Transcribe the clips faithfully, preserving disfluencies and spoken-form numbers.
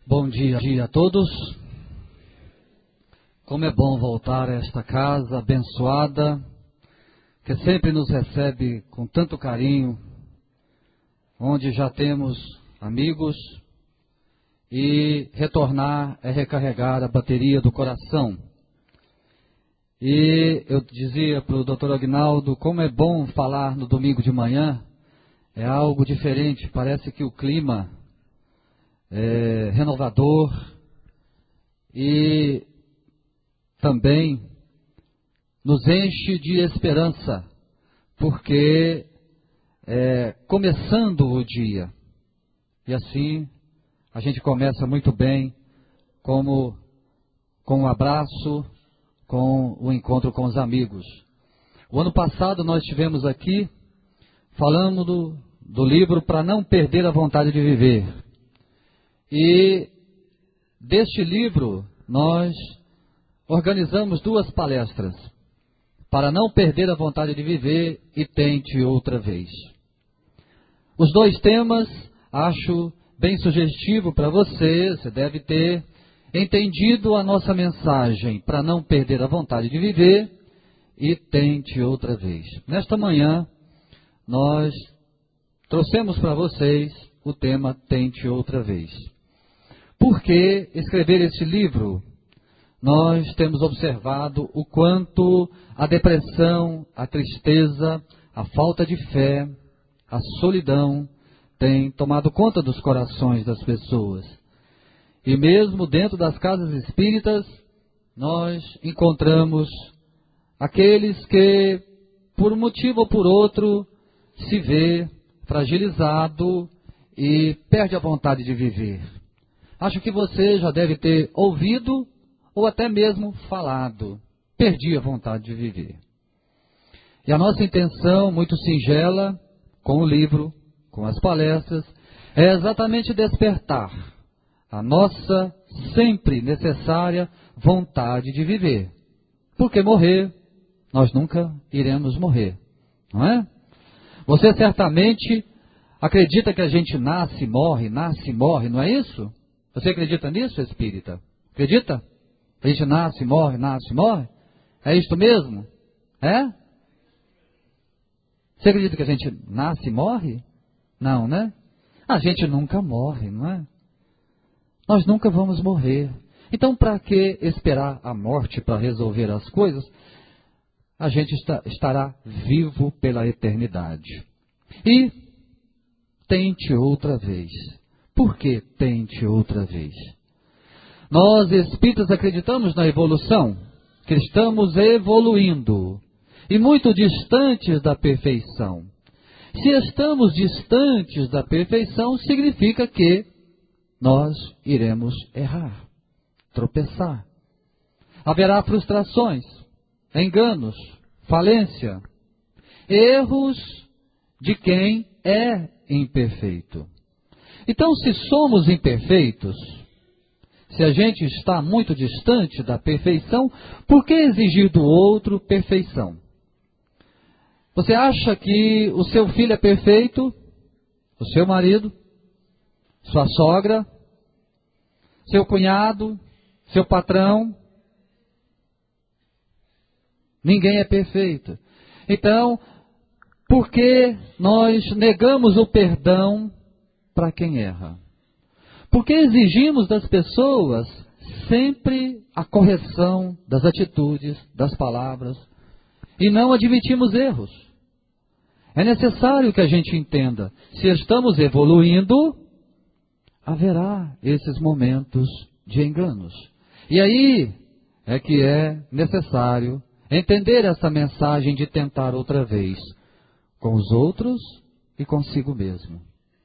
Bom dia, dia a todos. Como é bom voltar a esta casa abençoada, que sempre nos recebe com tanto carinho, onde já temos amigos, e retornar é recarregar a bateria do coração. E eu dizia para o doutor Agnaldo, como é bom falar no domingo de manhã, é algo diferente, parece que o clima é renovador e também nos enche de esperança, porque é começando o dia, e assim a gente começa muito bem, como com um abraço, com o encontro com os amigos. O ano passado nós estivemos aqui falando do, do livro Para Não Perder a Vontade de Viver. E deste livro nós organizamos duas palestras, Para Não Perder a Vontade de Viver e Tente Outra Vez. Os dois temas acho bem sugestivo para você, você deve ter entendido a nossa mensagem, para não perder a vontade de viver e tente outra vez. Nesta manhã nós trouxemos para vocês o tema Tente Outra Vez. Por que escrever esse livro? Nós temos observado o quanto a depressão, a tristeza, a falta de fé, a solidão tem tomado conta dos corações das pessoas. E mesmo dentro das casas espíritas, nós encontramos aqueles que, por um motivo ou por outro, se vê fragilizado e perde a vontade de viver. Acho que você já deve ter ouvido ou até mesmo falado, perdi a vontade de viver. E a nossa intenção, muito singela, com o livro, com as palestras, é exatamente despertar a nossa sempre necessária vontade de viver. Porque morrer, nós nunca iremos morrer, não é? Você certamente acredita que a gente nasce e morre, nasce e morre, não é isso? Você acredita nisso, espírita? Acredita? A gente nasce, morre, nasce, morre? É isto mesmo? É? Você acredita que a gente nasce e morre? Não, né? A gente nunca morre, não é? Nós nunca vamos morrer. Então, para que esperar a morte para resolver as coisas? A gente está, estará vivo pela eternidade. E tente outra vez. Por que tente outra vez? Nós, espíritas, acreditamos na evolução, que estamos evoluindo, e muito distantes da perfeição. Se estamos distantes da perfeição, significa que nós iremos errar, tropeçar. Haverá frustrações, enganos, falência, erros de quem é imperfeito. Então, se somos imperfeitos, se a gente está muito distante da perfeição, por que exigir do outro perfeição? Você acha que o seu filho é perfeito? O seu marido? Sua sogra? Seu cunhado? Seu patrão? Ninguém é perfeito. Então, por que nós negamos o perdão para quem erra? Porque exigimos das pessoas sempre a correção das atitudes, das palavras, e não admitimos erros. É necessário que a gente entenda, se estamos evoluindo, haverá esses momentos de enganos. E aí é que é necessário entender essa mensagem de tentar outra vez, com os outros e consigo mesmo.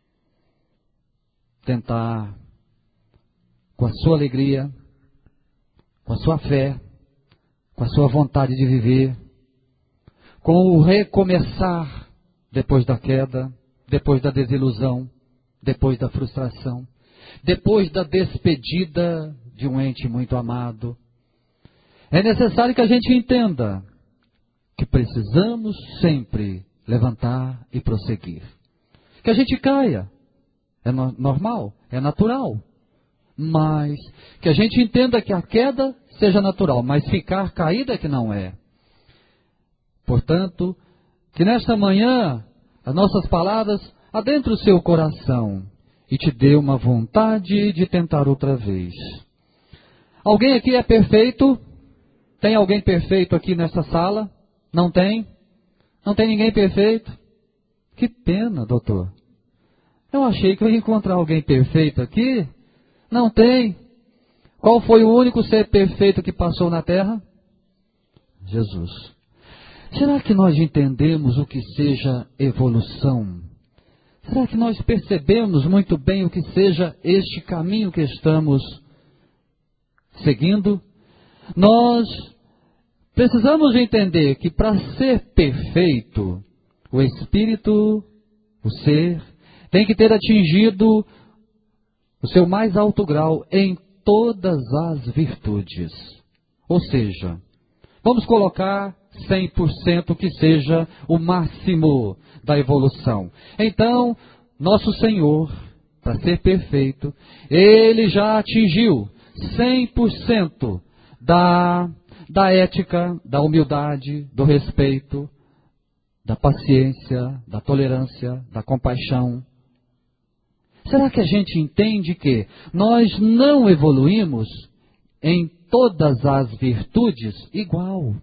Tentar com a sua alegria, com a sua fé, com a sua vontade de viver, com o recomeçar depois da queda, depois da desilusão, depois da frustração, depois da despedida de um ente muito amado. É necessário que a gente entenda que precisamos sempre levantar e prosseguir. Que a gente caia, é no- normal, é natural. mais. Que a gente entenda que a queda seja natural, mas ficar caída é que não é. Portanto, que nesta manhã as nossas palavras adentrem o seu coração e te dê uma vontade de tentar outra vez. Alguém aqui é perfeito? Tem alguém perfeito aqui nessa sala? Não tem? Não tem ninguém perfeito? Que pena, doutor. Eu achei que eu ia encontrar alguém perfeito aqui. Não tem. Qual foi o único ser perfeito que passou na terra? Jesus. Será que nós entendemos o que seja evolução? Será que nós percebemos muito bem o que seja este caminho que estamos seguindo? Nós precisamos entender que para ser perfeito, o espírito, o ser, tem que ter atingido o seu mais alto grau em todas as virtudes. Ou seja, vamos colocar cem por cento que seja o máximo da evolução. Então, nosso Senhor, para ser perfeito, Ele já atingiu cem por cento da, da ética, da humildade, do respeito, da paciência, da tolerância, da compaixão. Será que a gente entende que nós não evoluímos em todas as virtudes igual?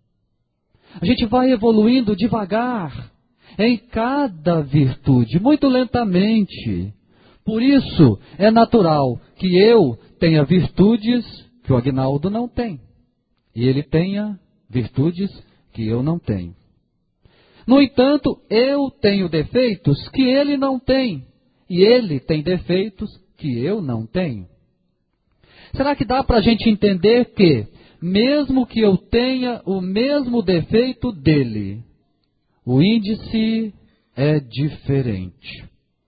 A gente vai evoluindo devagar em cada virtude, muito lentamente. Por isso, é natural que eu tenha virtudes que o Aguinaldo não tem. E ele tenha virtudes que eu não tenho. No entanto, eu tenho defeitos que ele não tem. E ele tem defeitos que eu não tenho. Será que dá para a gente entender que, mesmo que eu tenha o mesmo defeito dele, o índice é diferente?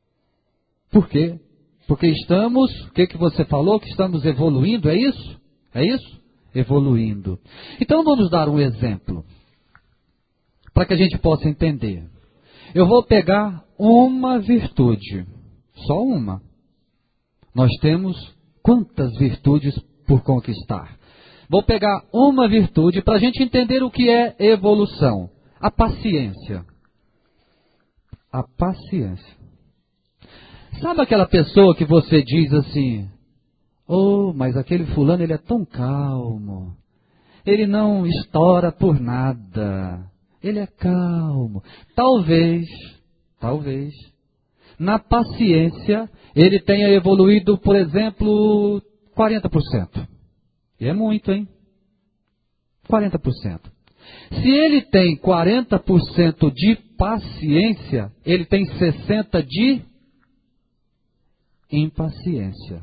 Por quê? Porque estamos, o que, que você falou? Que estamos evoluindo, é isso? É isso? Evoluindo. Então vamos dar um exemplo, para que a gente possa entender. Eu vou pegar uma virtude, só uma. Nós temos quantas virtudes por conquistar? Vou pegar uma virtude para a gente entender o que é evolução. A paciência. A paciência. Sabe aquela pessoa que você diz assim, oh, mas aquele fulano ele é tão calmo, ele não estoura por nada, ele é calmo. Talvez, talvez, na paciência, ele tenha evoluído, por exemplo, quarenta por cento. E é muito, hein? quarenta por cento. Se ele tem quarenta por cento de paciência, ele tem sessenta por cento de impaciência.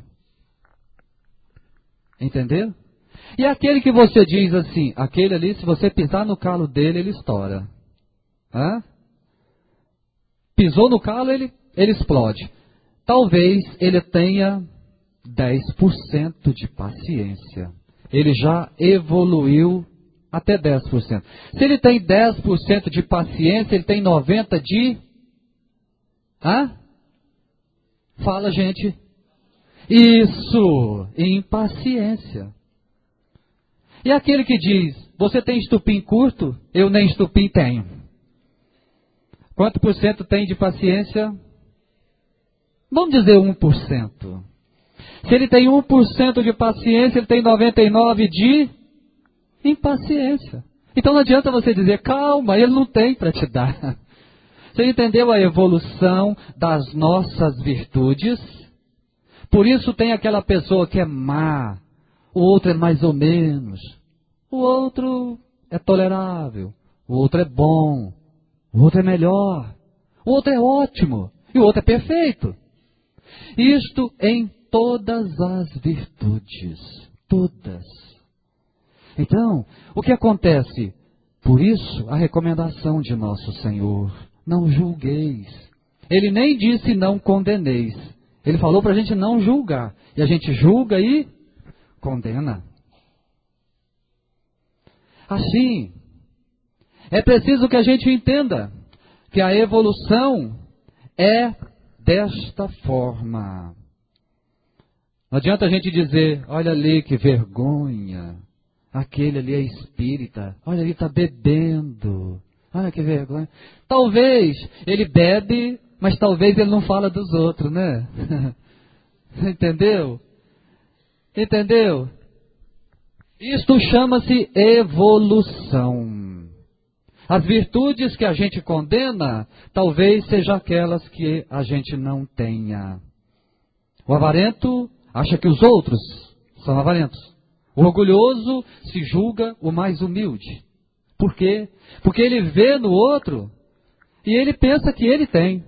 Entendeu? E aquele que você diz assim, aquele ali, se você pisar no calo dele, ele estoura. Hã? Pisou no calo, ele, ele explode. Talvez ele tenha dez por cento de paciência. Ele já evoluiu até dez por cento. Se ele tem dez por cento de paciência, ele tem noventa por cento de... Hã? Fala, gente. Isso, impaciência. E aquele que diz, você tem estupim curto? Eu nem estupim tenho. Quanto por cento tem de paciência? Vamos dizer um por cento. Se ele tem um por cento de paciência, ele tem noventa e nove por cento de impaciência. Então não adianta você dizer, calma, ele não tem para te dar. Você entendeu a evolução das nossas virtudes? Por isso tem aquela pessoa que é má, o outro é mais ou menos, o outro é tolerável, o outro é bom, o outro é melhor, o outro é ótimo e o outro é perfeito. Isto em todas as virtudes, todas. Então, o que acontece? Por isso, a recomendação de nosso Senhor, não julgueis. Ele nem disse não condeneis. Ele falou para a gente não julgar. E a gente julga e condena. Assim, é preciso que a gente entenda que a evolução é desta forma. Não adianta a gente dizer, olha ali que vergonha, aquele ali é espírita, olha ali está bebendo, olha que vergonha. Talvez ele bebe, mas talvez ele não fala dos outros, né? Entendeu? Entendeu? Isto chama-se evolução. As virtudes que a gente condena, talvez sejam aquelas que a gente não tenha. O avarento acha que os outros são avarentos. O orgulhoso se julga o mais humilde. Por quê? Porque ele vê no outro e ele pensa que ele tem.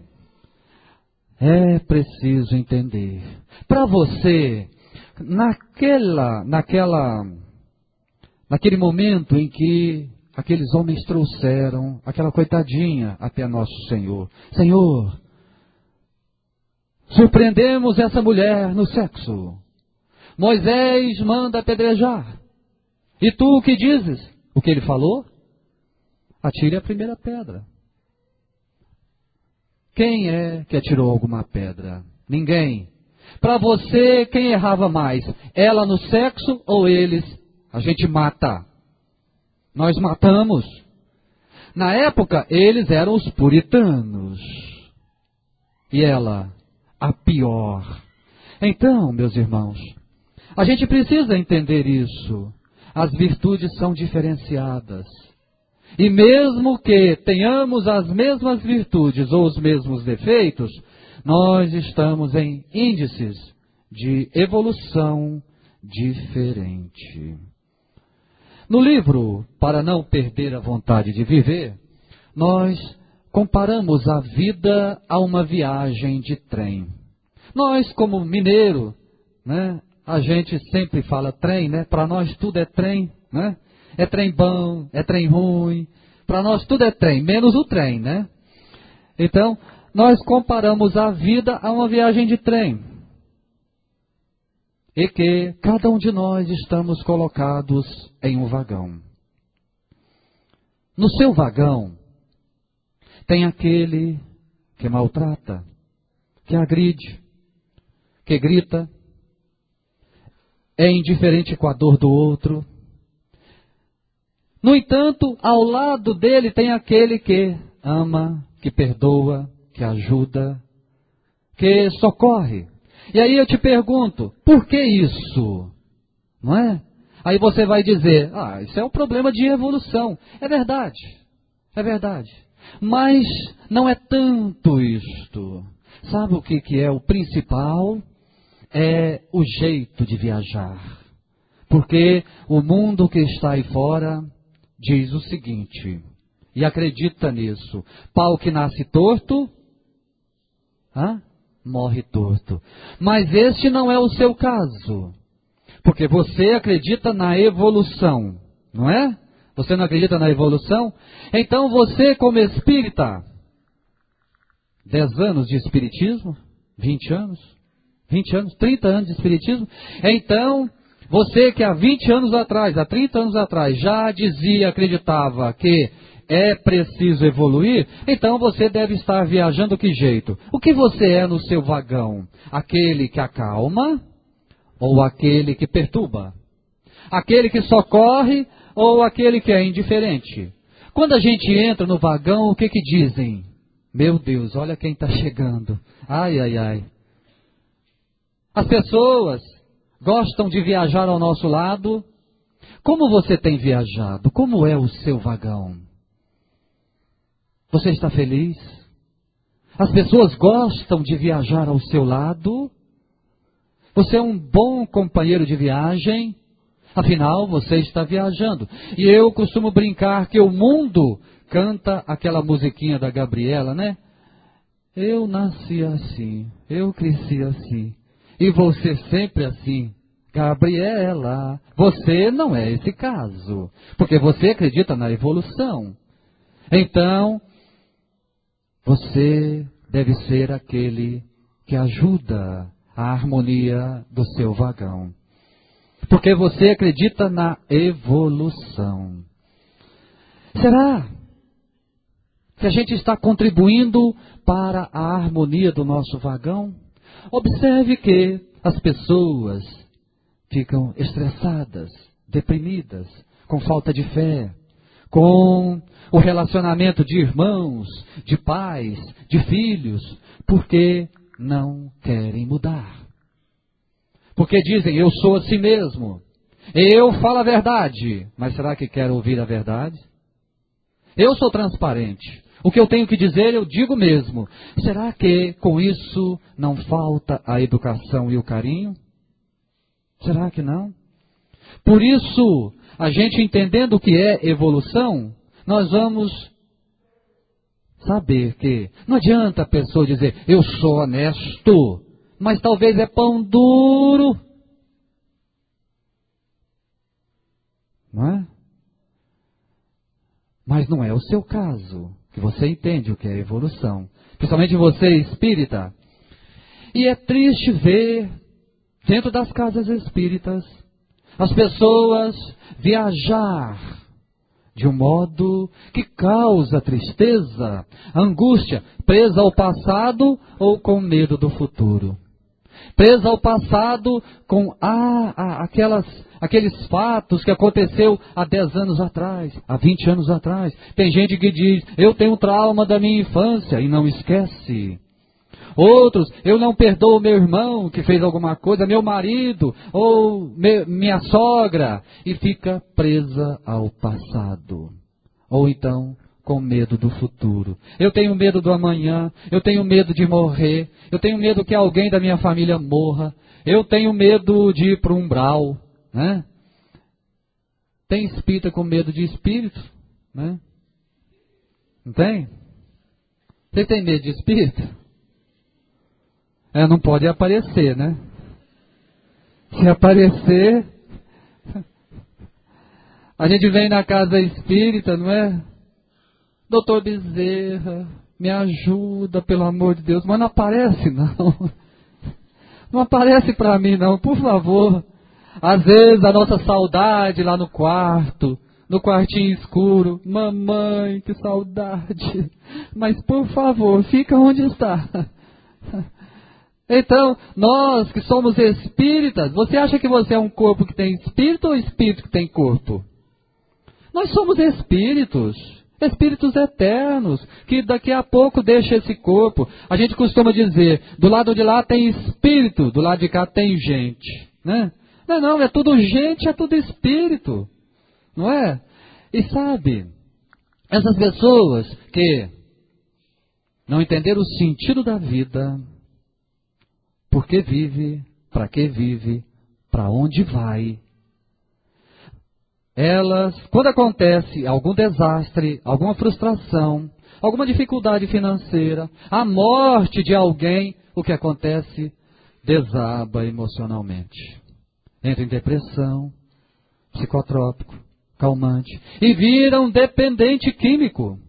É preciso entender. Para você, naquela, naquela, naquele momento em que aqueles homens trouxeram aquela coitadinha até nosso Senhor. Senhor, surpreendemos essa mulher no sexo. Moisés manda apedrejar. E tu o que dizes? O que ele falou? Atire a primeira pedra. Quem é que atirou alguma pedra? Ninguém. Para você, quem errava mais? Ela no sexo ou eles? A gente mata. Nós matamos. Na época, eles eram os puritanos. E ela, a pior. Então, meus irmãos, a gente precisa entender isso. As virtudes são diferenciadas. E mesmo que tenhamos as mesmas virtudes ou os mesmos defeitos, nós estamos em índices de evolução diferente. No livro Para Não Perder a Vontade de Viver, nós comparamos a vida a uma viagem de trem. Nós, como mineiro, né, a gente sempre fala trem, né? Para nós tudo é trem, né? É trem bom, é trem ruim. Para nós tudo é trem, menos o trem, né? Então, nós comparamos a vida a uma viagem de trem. E que cada um de nós estamos colocados em um vagão. No seu vagão, tem aquele que maltrata, que agride, que grita, é indiferente com a dor do outro. No entanto, ao lado dele tem aquele que ama, que perdoa, que ajuda, que socorre. E aí eu te pergunto, por que isso? Não é? Aí você vai dizer, ah, isso é um problema de evolução. É verdade, é verdade. Mas não é tanto isto. Sabe o que, que é o principal? É o jeito de viajar. Porque o mundo que está aí fora diz o seguinte, e acredita nisso, pau que nasce torto, ah, morre torto. Mas este não é o seu caso, porque você acredita na evolução, não é? Você não acredita na evolução? Então você, como espírita, dez anos de espiritismo, vinte anos, vinte anos, trinta anos de espiritismo, então você que há vinte anos atrás, há trinta anos atrás, já dizia, acreditava que é preciso evoluir, então você deve estar viajando que jeito? O que você é no seu vagão? Aquele que acalma ou aquele que perturba? Aquele que socorre ou aquele que é indiferente? Quando a gente entra no vagão, o que que dizem? Meu Deus, olha quem está chegando. Ai, ai, ai. As pessoas gostam de viajar ao nosso lado. Como você tem viajado? Como é o seu vagão? Você está feliz? As pessoas gostam de viajar ao seu lado? Você é um bom companheiro de viagem? Afinal, você está viajando. E eu costumo brincar que o mundo canta aquela musiquinha da Gabriela, né? Eu nasci assim, eu cresci assim. E você sempre assim, Gabriela. Você não é esse caso, porque você acredita na evolução. Então, você deve ser aquele que ajuda a harmonia do seu vagão. Porque você acredita na evolução. Será que a gente está contribuindo para a harmonia do nosso vagão? Observe que as pessoas ficam estressadas, deprimidas, com falta de fé, com o relacionamento de irmãos, de pais, de filhos, porque não querem mudar. Porque dizem, eu sou assim mesmo, eu falo a verdade, mas será que quero ouvir a verdade? Eu sou transparente, o que eu tenho que dizer eu digo mesmo. Será que com isso não falta a educação e o carinho? Será que não? Por isso, a gente entendendo o que é evolução, nós vamos saber que não adianta a pessoa dizer, eu sou honesto, mas talvez é pão duro. Não é? Mas não é o seu caso, que você entende o que é evolução. Principalmente você, espírita. E é triste ver, dentro das casas espíritas, as pessoas viajar de um modo que causa tristeza, angústia, presa ao passado ou com medo do futuro. Presa ao passado com ah, ah, aquelas, aqueles fatos que aconteceu há dez anos atrás, há vinte anos atrás. Tem gente que diz, eu tenho trauma da minha infância e não esquece. Outros, eu não perdoo meu irmão que fez alguma coisa, meu marido ou me, minha sogra, e fica presa ao passado. Ou então, com medo do futuro. Eu tenho medo do amanhã, eu tenho medo de morrer, eu tenho medo que alguém da minha família morra, eu tenho medo de ir para um umbral, né? Tem espírita com medo de espírito, né? Não tem? Você tem medo de espírito? É, não pode aparecer, né? Se aparecer, a gente vem na casa espírita, não é? Doutor Bezerra, me ajuda, pelo amor de Deus. Mas não aparece, não. Não aparece para mim, não, por favor. Às vezes a nossa saudade lá no quarto, no quartinho escuro. Mamãe, que saudade. Mas por favor, fica onde está. Então, nós que somos espíritas, você acha que você é um corpo que tem espírito ou espírito que tem corpo? Nós somos espíritos, espíritos eternos, que daqui a pouco deixa esse corpo. A gente costuma dizer, do lado de lá tem espírito, do lado de cá tem gente, né? Não, não, é tudo gente, é tudo espírito, não é? E sabe, essas pessoas que não entenderam o sentido da vida, por que vive, para que vive, para onde vai. Elas, quando acontece algum desastre, alguma frustração, alguma dificuldade financeira, a morte de alguém, o que acontece? Desaba emocionalmente. Entra em depressão, psicotrópico, calmante, e vira um dependente químico.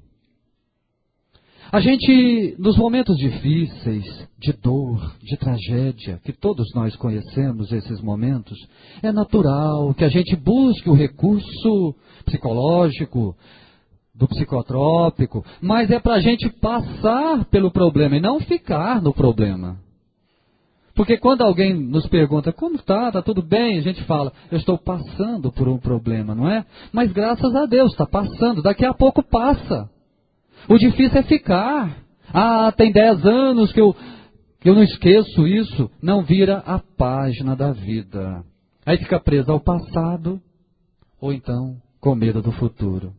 A gente, nos momentos difíceis, de dor, de tragédia, que todos nós conhecemos esses momentos, é natural que a gente busque o recurso psicológico, do psicotrópico, mas é para a gente passar pelo problema e não ficar no problema. Porque quando alguém nos pergunta, como está, está tudo bem? A gente fala, eu estou passando por um problema, não é? Mas graças a Deus, está passando, daqui a pouco passa. O difícil é ficar. Ah, tem dez anos que eu, que eu não esqueço isso. Não vira a página da vida. Aí fica preso ao passado, ou então com medo do futuro.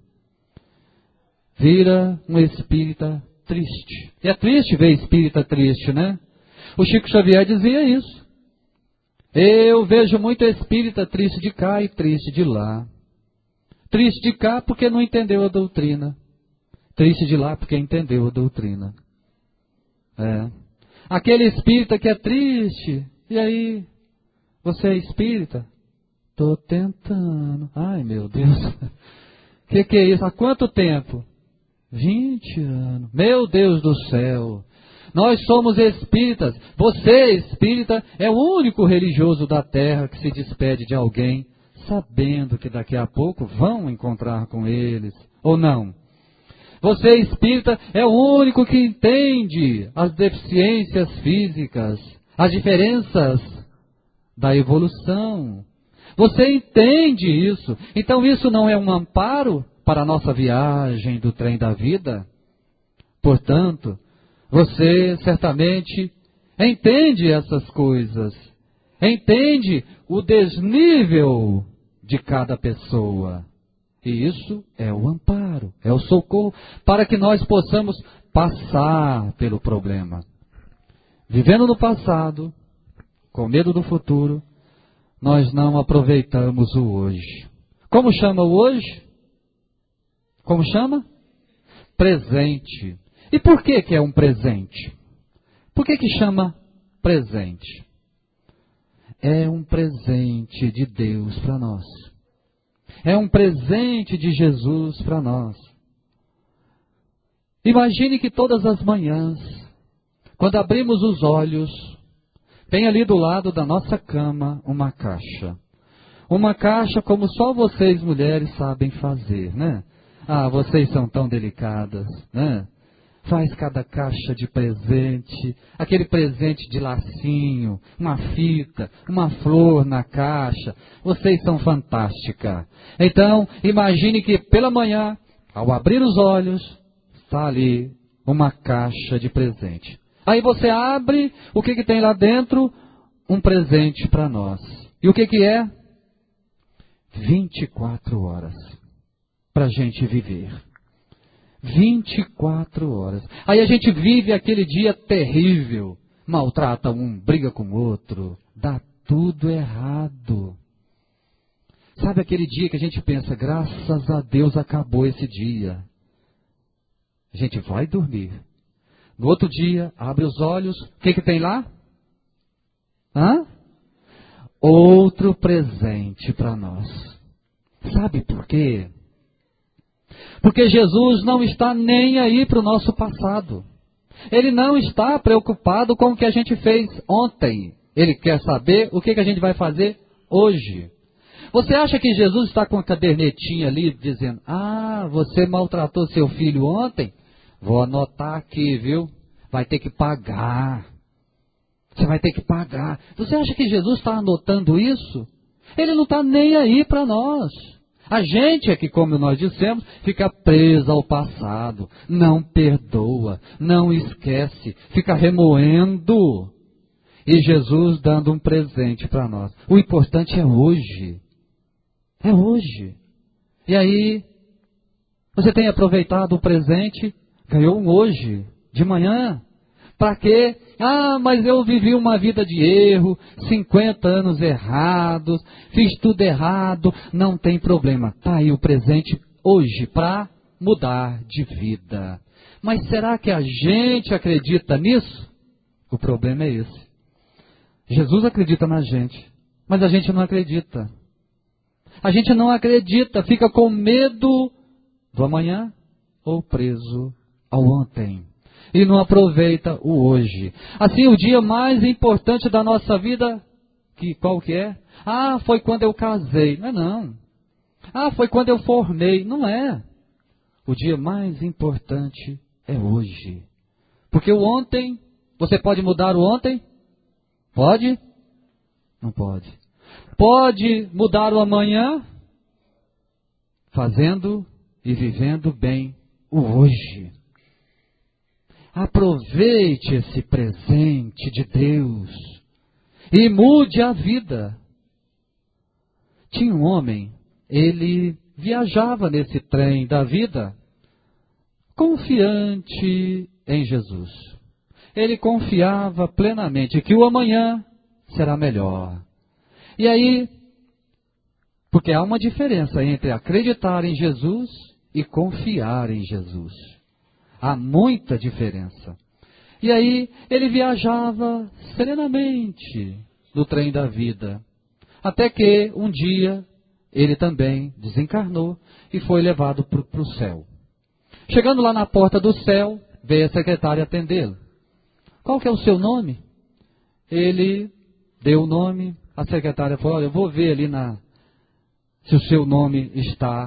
Vira um espírita triste. E é triste ver espírita triste, né? O Chico Xavier dizia isso. Eu vejo muito espírita triste de cá e triste de lá. Triste de cá porque não entendeu a doutrina. Triste de lá porque entendeu a doutrina. É. Aquele espírita que é triste. E aí? Você é espírita? Estou tentando. Ai, meu Deus. O que, que é isso? Há quanto tempo? vinte anos. Meu Deus do céu. Nós somos espíritas. Você, espírita, é o único religioso da terra que se despede de alguém, sabendo que daqui a pouco vão encontrar com eles. Ou não? Você, espírita, é o único que entende as deficiências físicas, as diferenças da evolução. Você entende isso? Então isso não é um amparo para a nossa viagem do trem da vida? Portanto, você certamente entende essas coisas. Entende o desnível de cada pessoa. E isso é o amparo, é o socorro, para que nós possamos passar pelo problema. Vivendo no passado, com medo do futuro, nós não aproveitamos o hoje. Como chama o hoje? Como chama? Presente. E por que que é um presente? Por que que chama presente? É um presente de Deus para nós. É um presente de Jesus para nós. Imagine que todas as manhãs, quando abrimos os olhos, tem ali do lado da nossa cama uma caixa. Uma caixa como só vocês mulheres sabem fazer, né? Ah, vocês são tão delicadas, né? Faz cada caixa de presente, aquele presente de lacinho, uma fita, uma flor na caixa. Vocês são fantásticas. Então, imagine que pela manhã, ao abrir os olhos, está ali uma caixa de presente. Aí você abre, o que que tem lá dentro? Um presente para nós. E o que que é? vinte e quatro horas para a gente viver. vinte e quatro horas. Aí a gente vive aquele dia terrível. Maltrata um, briga com o outro. Dá tudo errado. Sabe aquele dia que a gente pensa, graças a Deus acabou esse dia. A gente vai dormir. No outro dia, abre os olhos. O que que tem lá? Hã? Outro presente para nós. Sabe por quê? Porque Jesus não está nem aí para o nosso passado. Ele não está preocupado com o que a gente fez ontem. Ele quer saber o que, que a gente vai fazer hoje. Você acha que Jesus está com a cadernetinha ali dizendo, ah, você maltratou seu filho ontem? Vou anotar aqui, viu? Vai ter que pagar. Você vai ter que pagar. Você acha que Jesus está anotando isso? Ele não está nem aí para nós. A gente é que, como nós dissemos, fica preso ao passado, não perdoa, não esquece, fica remoendo. E Jesus dando um presente para nós. O importante é hoje. É hoje. E aí, você tem aproveitado o presente, ganhou um hoje, de manhã. Para quê? Ah, mas eu vivi uma vida de erro, cinquenta anos errados, fiz tudo errado, não tem problema. Está aí o presente hoje para mudar de vida. Mas será que a gente acredita nisso? O problema é esse. Jesus acredita na gente, mas a gente não acredita. A gente não acredita, fica com medo do amanhã ou preso ao ontem. E não aproveita o hoje. Assim, o dia mais importante da nossa vida, que, qual que é? Ah, foi quando eu casei. Não é não. Ah, foi quando eu formei. Não é. O dia mais importante é hoje. Porque o ontem, você pode mudar o ontem? Pode? Não pode. Pode mudar o amanhã? Fazendo e vivendo bem o hoje. Aproveite esse presente de Deus e mude a vida. Tinha um homem, ele viajava nesse trem da vida, confiante em Jesus. Ele confiava plenamente que o amanhã será melhor. E aí, porque há uma diferença entre acreditar em Jesus e confiar em Jesus. Há muita diferença. E aí, ele viajava serenamente no trem da vida. Até que, um dia, ele também desencarnou e foi levado para o céu. Chegando lá na porta do céu, veio a secretária atendê-lo. Qual que é o seu nome? Ele deu o nome. A secretária falou, olha, eu vou ver ali na, se o seu nome está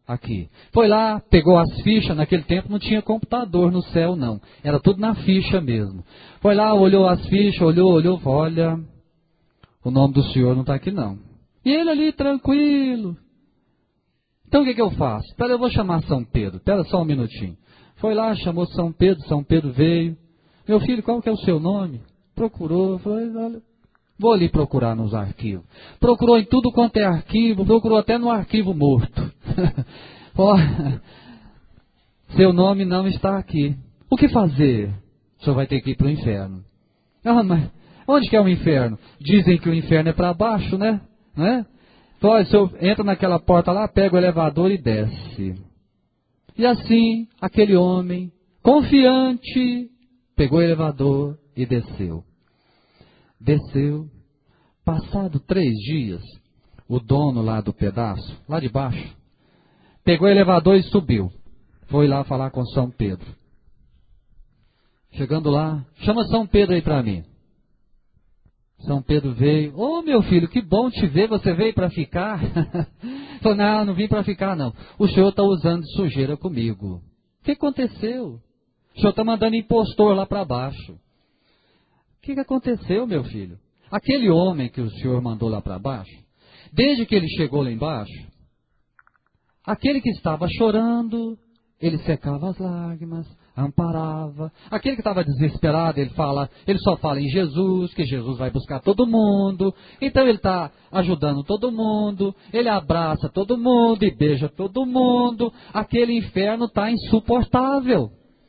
aqui. Foi lá, pegou as fichas, naquele tempo não tinha computador no céu não, era tudo na ficha mesmo. Foi lá, olhou as fichas, olhou, olhou, olha, o nome do senhor não está aqui não. E ele ali tranquilo. Então o que, que eu faço? Espera, eu vou chamar São Pedro, espera só um minutinho. Foi lá, chamou São Pedro, São Pedro veio. Meu filho, qual que é o seu nome? Procurou, falou, olha, vou ali procurar nos arquivos. Procurou em tudo quanto é arquivo, procurou até no arquivo morto. Ó, seu nome não está aqui. O que fazer? O senhor vai ter que ir para o inferno. Ah, mas onde que é o inferno? Dizem que o inferno é para baixo, né? né? Então, olha, o senhor entra naquela porta lá, pega o elevador e desce. E assim, aquele homem, confiante, pegou o elevador e desceu. Desceu. Passado três dias, o dono lá do pedaço, lá de baixo, pegou o elevador e subiu. Foi lá falar com São Pedro. Chegando lá, chama São Pedro aí para mim. São Pedro veio. Ô oh, meu filho, que bom te ver, você veio para ficar? Falou, não, não vim para ficar não. O senhor está usando sujeira comigo. O que aconteceu? O senhor está mandando impostor lá para baixo. O que, que aconteceu, meu filho? Aquele homem que o senhor mandou lá para baixo, desde que ele chegou lá embaixo, aquele que estava chorando, ele secava as lágrimas, amparava. Aquele que estava desesperado, ele fala, ele só fala em Jesus, que Jesus vai buscar todo mundo. Então ele está ajudando todo mundo, ele abraça todo mundo e beija todo mundo. Aquele inferno está insuportável.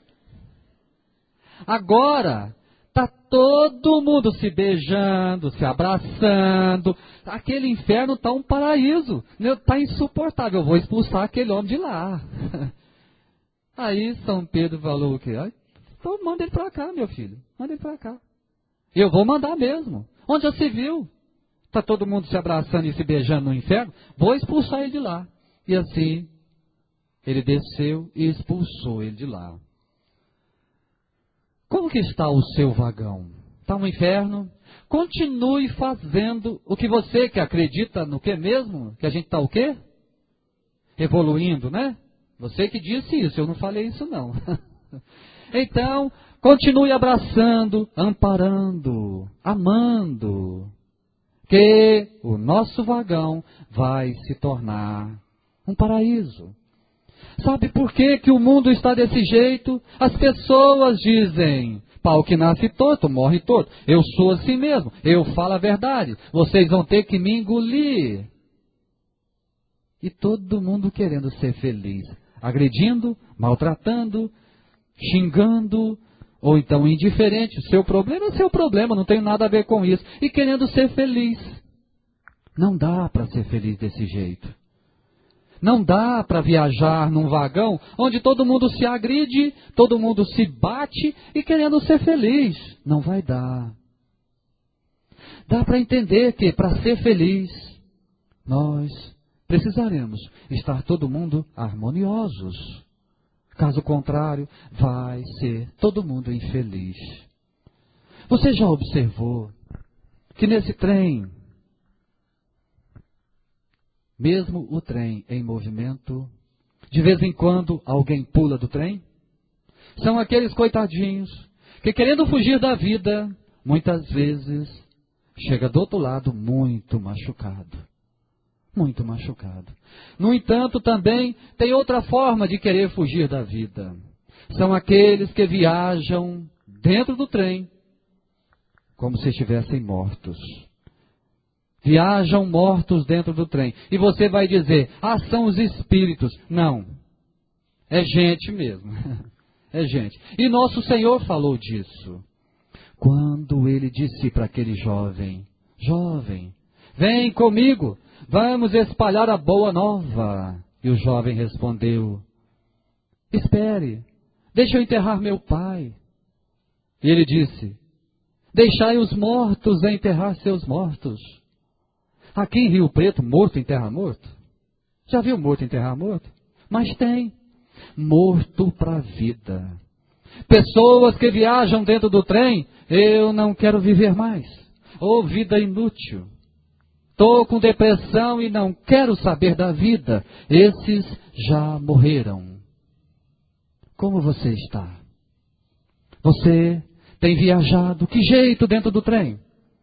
Agora está todo mundo se beijando, se abraçando. Aquele inferno está um paraíso. Está insuportável. Eu vou expulsar aquele homem de lá. Aí São Pedro falou o quê? Então manda ele para cá, meu filho. Manda ele para cá. Eu vou mandar mesmo. Onde já se viu? Está todo mundo se abraçando e se beijando no inferno? Vou expulsar ele de lá. E assim, ele desceu e expulsou ele de lá. Como que está o seu vagão? Está no inferno? Continue fazendo o que você que acredita no que mesmo? Que a gente está o quê? Evoluindo, né? Você que disse isso, eu não falei isso não. Então, continue abraçando, amparando, amando, que o nosso vagão vai se tornar um paraíso. Sabe por que, que o mundo está desse jeito? As pessoas dizem, pau que nasce torto, morre torto. Eu sou assim mesmo, eu falo a verdade. Vocês vão ter que me engolir. E todo mundo querendo ser feliz. Agredindo, maltratando, xingando, ou então indiferente. O seu problema é seu problema, não tem nada a ver com isso. E querendo ser feliz. Não dá para ser feliz desse jeito. Não dá para viajar num vagão onde todo mundo se agride, todo mundo se bate e querendo ser feliz. Não vai dar. Dá para entender que para ser feliz, nós precisaremos estar todo mundo harmoniosos. Caso contrário, vai ser todo mundo infeliz. Você já observou que nesse trem, mesmo o trem em movimento, de vez em quando alguém pula do trem? São aqueles coitadinhos que, querendo fugir da vida, muitas vezes chega do outro lado muito machucado. Muito machucado. No entanto, também tem outra forma de querer fugir da vida. São aqueles que viajam dentro do trem como se estivessem mortos. Viajam mortos dentro do trem. E você vai dizer, ah, são os espíritos. Não. É gente mesmo. É gente. E nosso Senhor falou disso. Quando ele disse para aquele jovem, jovem, vem comigo, vamos espalhar a boa nova. E o jovem respondeu, espere, deixa eu enterrar meu pai. E ele disse, deixai os mortos enterrar seus mortos. Aqui em Rio Preto, morto enterra morto? Já viu morto enterrar morto? Mas tem. Morto para a vida. Pessoas que viajam dentro do trem, eu não quero viver mais. Ô, vida inútil. estou com depressão e não quero saber da vida. Esses já morreram. Como você está? Você tem viajado? Que jeito dentro do trem?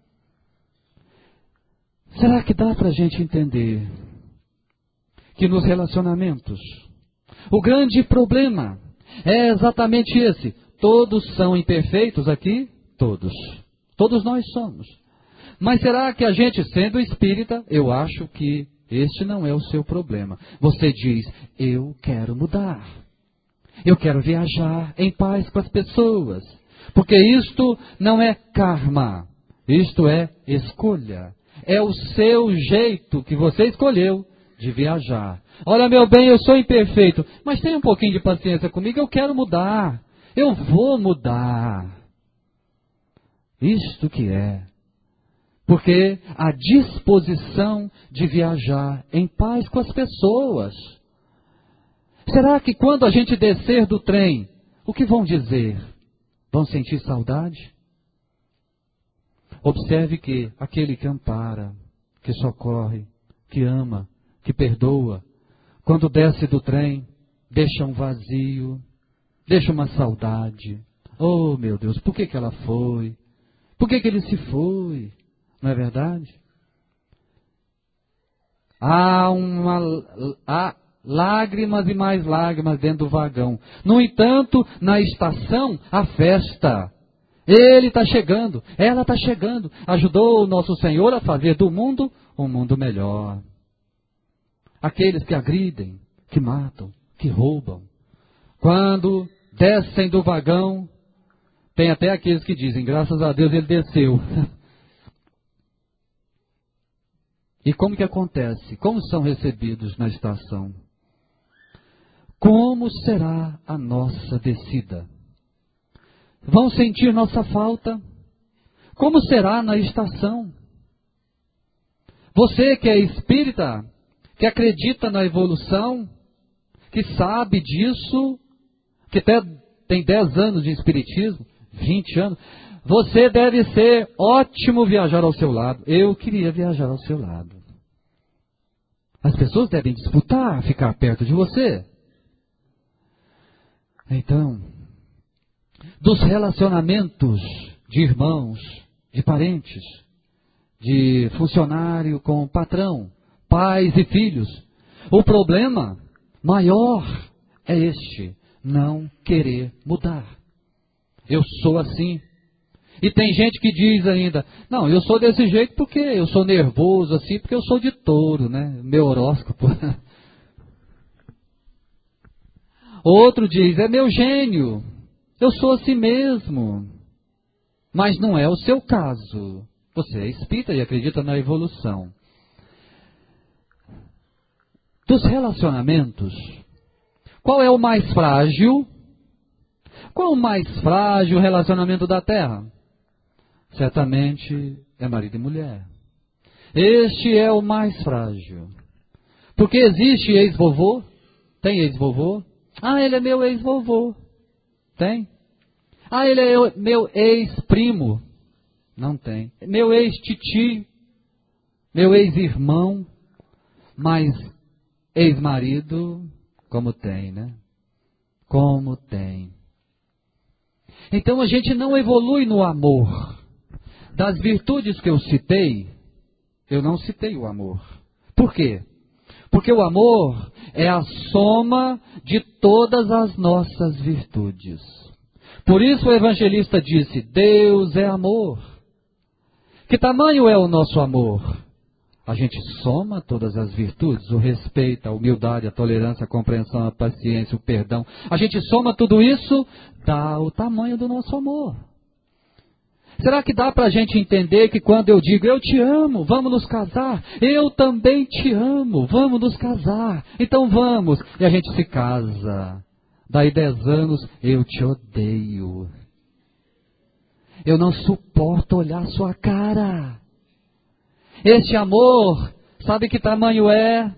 Será que dá para a gente entender que nos relacionamentos o grande problema é exatamente esse? Todos são imperfeitos aqui? Todos. Todos nós somos. Mas será que a gente, sendo espírita, eu acho que este não é o seu problema. Você diz, eu quero mudar. Eu quero viajar em paz com as pessoas. Porque isto não é karma. Isto é escolha. É o seu jeito que você escolheu de viajar. Olha, meu bem, eu sou imperfeito, mas tenha um pouquinho de paciência comigo, eu quero mudar. Eu vou mudar. Isto que é. Porque a disposição de viajar em paz com as pessoas. Será que quando a gente descer do trem, o que vão dizer? Vão sentir saudade? Observe que aquele que ampara, que socorre, que ama, que perdoa, quando desce do trem, deixa um vazio, deixa uma saudade. Oh, meu Deus, por que que ela foi? Por que que ele se foi? Não é verdade? Há, uma, há lágrimas e mais lágrimas dentro do vagão. No entanto, na estação, a festa. Ele está chegando, ela está chegando. Ajudou o nosso Senhor a fazer do mundo um mundo melhor. Aqueles que agridem, que matam, que roubam. Quando descem do vagão, tem até aqueles que dizem, graças a Deus ele desceu. E como que acontece? Como são recebidos na estação? Como será a nossa descida? Vão sentir nossa falta? Como será na estação? Você que é espírita, que acredita na evolução, que sabe disso, que até tem dez anos de espiritismo, vinte anos, você deve ser ótimo viajar ao seu lado. Eu queria viajar ao seu lado. As pessoas devem disputar, ficar perto de você. Então, dos relacionamentos de irmãos, de parentes, de funcionário com patrão, pais e filhos, o problema maior é este, não querer mudar. Eu sou assim. E tem gente que diz ainda, não, eu sou desse jeito porque eu sou nervoso assim, porque eu sou de touro, né? Meu horóscopo. Outro diz, é meu gênio, eu sou assim mesmo. Mas não é o seu caso. Você é espírita e acredita na evolução. Dos relacionamentos, qual é o mais frágil? Qual é o mais frágil relacionamento da Terra? Certamente é marido e mulher. Este é o mais frágil. Porque existe ex-vovô? Tem ex-vovô? Ah, ele é meu ex-vovô. Tem? Ah, ele é meu ex-primo. Não tem. Meu ex-titi. Meu ex-irmão. Mas ex-marido, como tem, né? Como tem. Então a gente não evolui no amor. Das virtudes que eu citei, eu não citei o amor. Por quê? Porque o amor é a soma de todas as nossas virtudes. Por isso o evangelista disse, Deus é amor. Que tamanho é o nosso amor? A gente soma todas as virtudes, o respeito, a humildade, a tolerância, a compreensão, a paciência, o perdão. A gente soma tudo isso, dá o tamanho do nosso amor. Será que dá para a gente entender que quando eu digo, eu te amo, vamos nos casar, eu também te amo, vamos nos casar, então vamos, e a gente se casa. Daí dez anos, eu te odeio. Eu não suporto olhar sua cara. Este amor, sabe que tamanho é?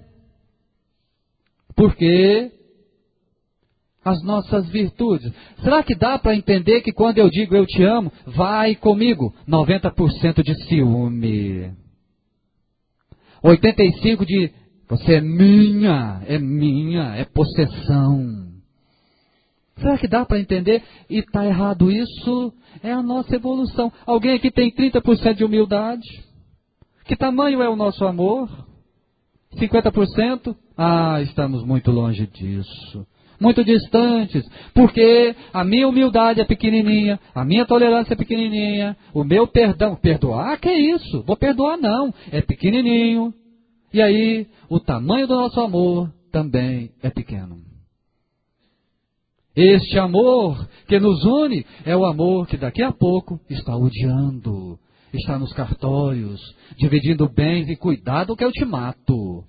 Porque as nossas virtudes. Será que dá para entender que quando eu digo eu te amo, vai comigo, noventa por cento de ciúme. oitenta e cinco de você é minha, é minha, é possessão. Será que dá para entender? E está errado isso? É a nossa evolução. Alguém aqui tem trinta por cento de humildade? Que tamanho é o nosso amor? cinquenta por cento? Ah, estamos muito longe disso. Muito distantes. Porque a minha humildade é pequenininha, a minha tolerância é pequenininha, o meu perdão, perdoar, que é isso? Vou perdoar não, é pequenininho. E aí, o tamanho do nosso amor também é pequeno. Este amor que nos une é o amor que daqui a pouco está odiando, está nos cartórios, dividindo bens e cuidado que eu te mato.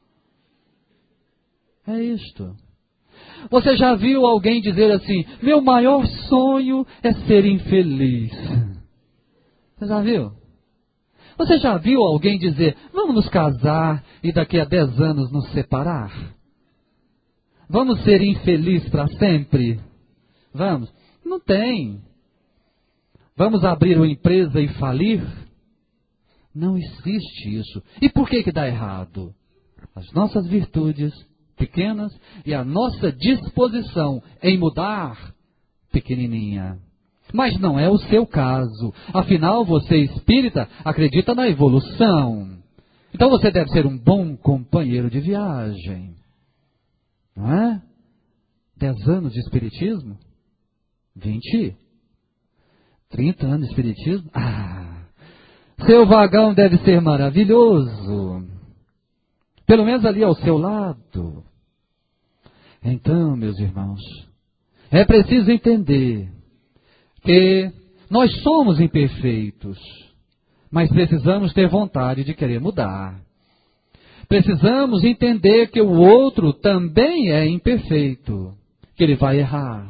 É isto. Você já viu alguém dizer assim, meu maior sonho é ser infeliz? Você já viu? Você já viu alguém dizer, vamos nos casar e daqui a dez anos nos separar? Vamos ser infelizes para sempre? Vamos? Não tem. Vamos abrir uma empresa e falir? Não existe isso. E por que que dá errado? As nossas virtudes pequenas e a nossa disposição em mudar pequenininha. Mas não é o seu caso. Afinal, você espírita acredita na evolução. Então você deve ser um bom companheiro de viagem. Não é? Dez anos de espiritismo? Vinte? Trinta anos de espiritismo? Ah! Seu vagão deve ser maravilhoso. Pelo menos ali ao seu lado. Então, meus irmãos, é preciso entender que nós somos imperfeitos, mas precisamos ter vontade de querer mudar. Precisamos entender que o outro também é imperfeito, que ele vai errar.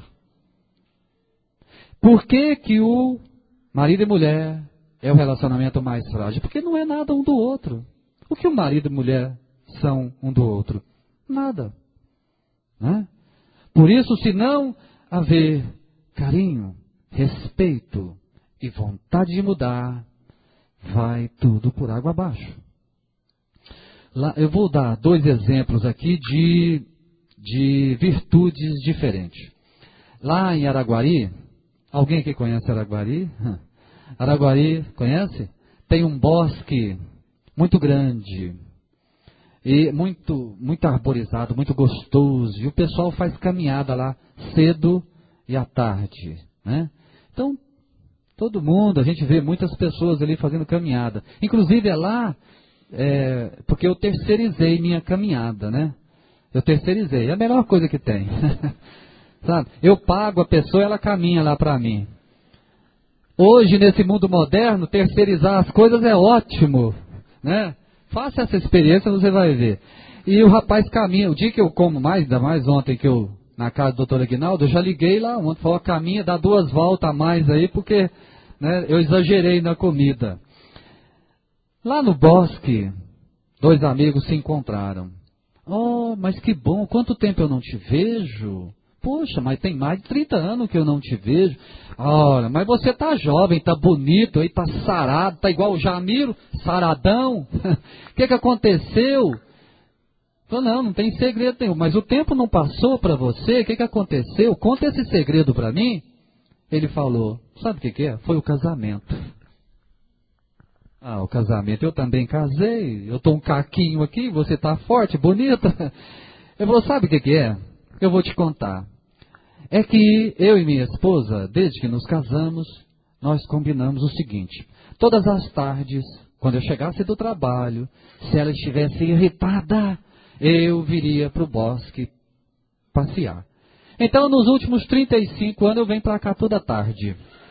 Por que que o marido e mulher é o relacionamento mais frágil? Porque não é nada um do outro. O que o marido e mulher são um do outro? Nada. Né? Por isso, se não haver carinho, respeito e vontade de mudar, vai tudo por água abaixo. Lá, eu vou dar dois exemplos aqui de, de virtudes diferentes. Lá em Araguari, alguém que conhece Araguari? Araguari, conhece? Tem um bosque muito grande e muito, muito arborizado, muito gostoso. E o pessoal faz caminhada lá cedo e à tarde, né? Então, todo mundo, a gente vê muitas pessoas ali fazendo caminhada. Inclusive é lá, é, porque eu terceirizei minha caminhada, né? Eu terceirizei, é a melhor coisa que tem. Sabe? Eu pago a pessoa, ela caminha lá para mim. Hoje, nesse mundo moderno, terceirizar as coisas é ótimo, né? Faça essa experiência, você vai ver. E o rapaz caminha, o dia que eu como mais, ainda mais ontem que eu, na casa do doutor Aguinaldo, eu já liguei lá ontem, falou, caminha, dá duas voltas a mais aí, porque né, eu exagerei na comida. Lá no bosque, dois amigos se encontraram. Oh, mas que bom, quanto tempo eu não te vejo? Poxa, mas tem mais de trinta anos que eu não te vejo. Olha, mas você tá jovem, tá bonito, aí tá sarado, tá igual o Jamiro, saradão. O que que aconteceu? Falei, não, não tem segredo nenhum, mas o tempo não passou para você, o que que aconteceu? Conta esse segredo para mim. Ele falou, sabe o que que é? Foi o casamento. Ah, o casamento, eu também casei, eu tô um caquinho aqui, você tá forte, bonita. Ele falou, sabe o que que é? Eu vou te contar. É que eu e minha esposa, desde que nos casamos, nós combinamos o seguinte. Todas as tardes, quando eu chegasse do trabalho, se ela estivesse irritada, eu viria para o bosque passear. Então, nos últimos trinta e cinco anos, eu venho para cá toda tarde.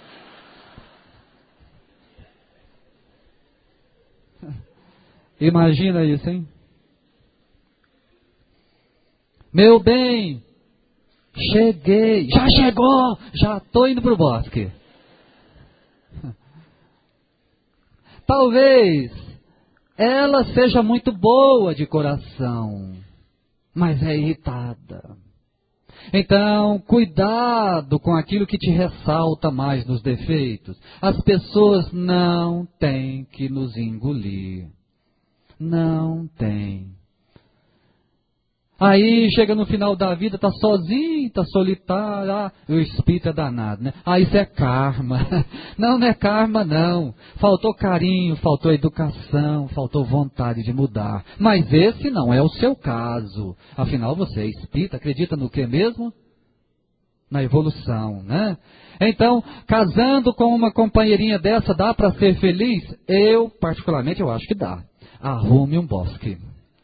Imagina isso, hein? Meu bem, cheguei, já chegou, já estou indo para o bosque. Talvez ela seja muito boa de coração, mas é irritada. Então, cuidado com aquilo que te ressalta mais nos defeitos. As pessoas não têm que nos engolir. Não tem. Aí chega no final da vida, está sozinho, está solitário, ah, o espírito é danado, né? Ah, isso é karma. Não, não é karma não. Faltou carinho, faltou educação, faltou vontade de mudar. Mas esse não é o seu caso. Afinal, você é espírita, acredita no que mesmo? Na evolução, né? Então, casando com uma companheirinha dessa, dá para ser feliz? Eu, particularmente, eu acho que dá. Arrume um bosque.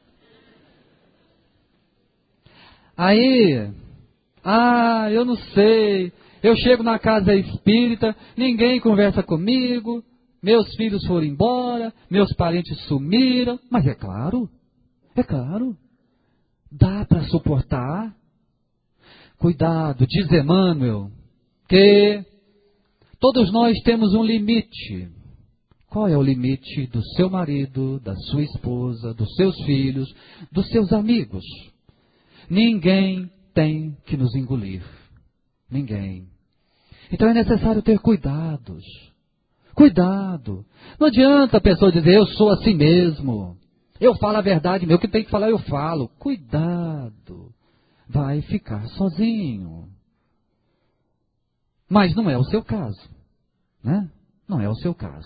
Aí, ah, eu não sei, eu chego na casa espírita, ninguém conversa comigo, meus filhos foram embora, meus parentes sumiram, mas é claro, é claro, dá para suportar. Cuidado, diz Emmanuel, que todos nós temos um limite. Qual é o limite do seu marido, da sua esposa, dos seus filhos, dos seus amigos? Ninguém tem que nos engolir. Ninguém. Então é necessário ter cuidados. Cuidado. Não adianta a pessoa dizer, eu sou assim mesmo. Eu falo a verdade, meu que tem que falar eu falo. Cuidado. Vai ficar sozinho. Mas não é o seu caso. Né? Não é o seu caso.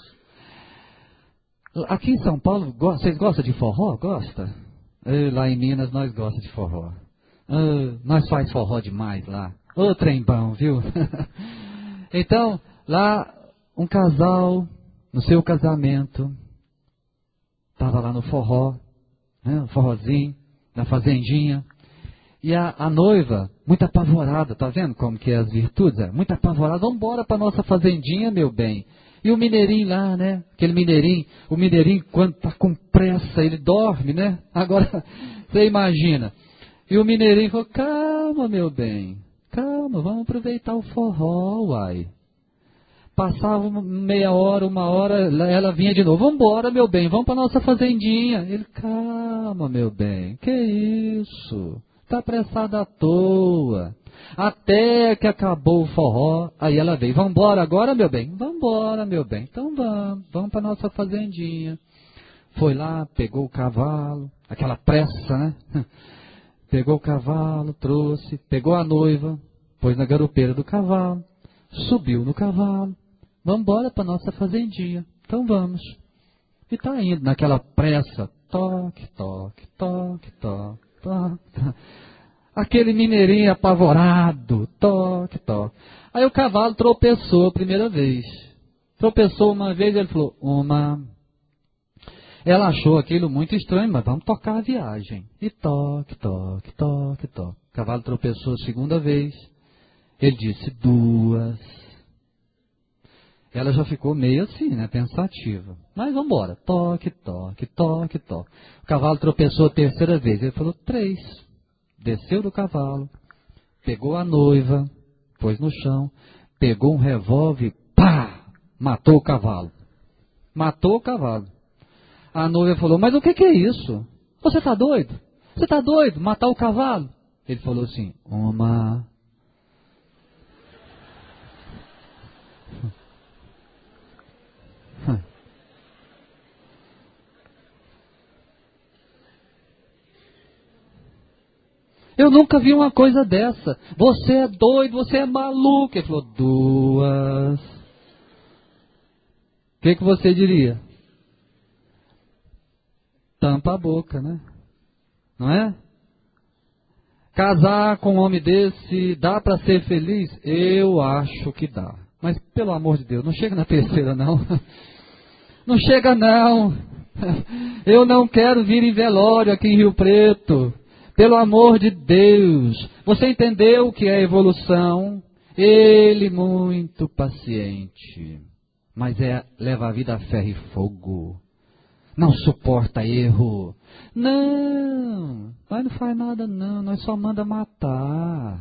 Aqui em São Paulo, vocês gostam de forró? Gosta? Lá em Minas nós gostamos de forró. Oh, nós faz forró demais lá. Ô, oh, trem bom, viu? Então, lá, um casal, no seu casamento, estava lá no forró, né, um forrozinho, na fazendinha, e a, a noiva, muito apavorada, tá vendo como que é as virtudes? É, muito apavorada, vamos embora para nossa fazendinha, meu bem. E o mineirinho lá, né, aquele mineirinho, o mineirinho quando está com pressa, ele dorme, né? Agora, você imagina. E o mineirinho falou, calma, meu bem, calma, vamos aproveitar o forró, uai. Passava uma meia hora, uma hora, ela vinha de novo, vamos embora, meu bem, vamos para nossa fazendinha. Ele, calma, meu bem, que isso, está apressado à toa. Até que acabou o forró, aí ela veio, vamos embora agora, meu bem? Vamos embora, meu bem, então vamos, vamos para nossa fazendinha. Foi lá, pegou o cavalo, aquela pressa, né? Pegou o cavalo, trouxe, pegou a noiva, pôs na garupeira do cavalo, subiu no cavalo, vamos embora para nossa fazendinha, então vamos. E está indo naquela pressa, toque, toque, toque, toque, toque, toque. Aquele mineirinho apavorado, toque, toque. Aí o cavalo tropeçou a primeira vez. Tropeçou uma vez, ele falou, uma... Ela achou aquilo muito estranho, mas vamos tocar a viagem. E toque, toque, toque, toque. O cavalo tropeçou a segunda vez. Ele disse duas. Ela já ficou meio assim, né, pensativa. Mas vamos embora. Toque, toque, toque, toque. O cavalo tropeçou a terceira vez. Ele falou três. Desceu do cavalo. Pegou a noiva. Pôs no chão. Pegou um revólver. Pá! Matou o cavalo. Matou o cavalo. A noiva falou, mas o que, que é isso? Você está doido? Você está doido? Matar o cavalo? Ele falou assim, uma... Eu nunca vi uma coisa dessa. Você é doido, você é maluco. Ele falou, duas. O que, que você diria? Tampa a boca, né? Não é? Casar com um homem desse, dá para ser feliz? Eu acho que dá. Mas, pelo amor de Deus, não chega na terceira, não. Não chega, não. Eu não quero vir em velório aqui em Rio Preto. Pelo amor de Deus. Você entendeu o que é evolução? Ele muito paciente. Mas é, leva a vida a ferro e fogo. Não suporta erro. Não, mas não faz nada não, nós só manda matar.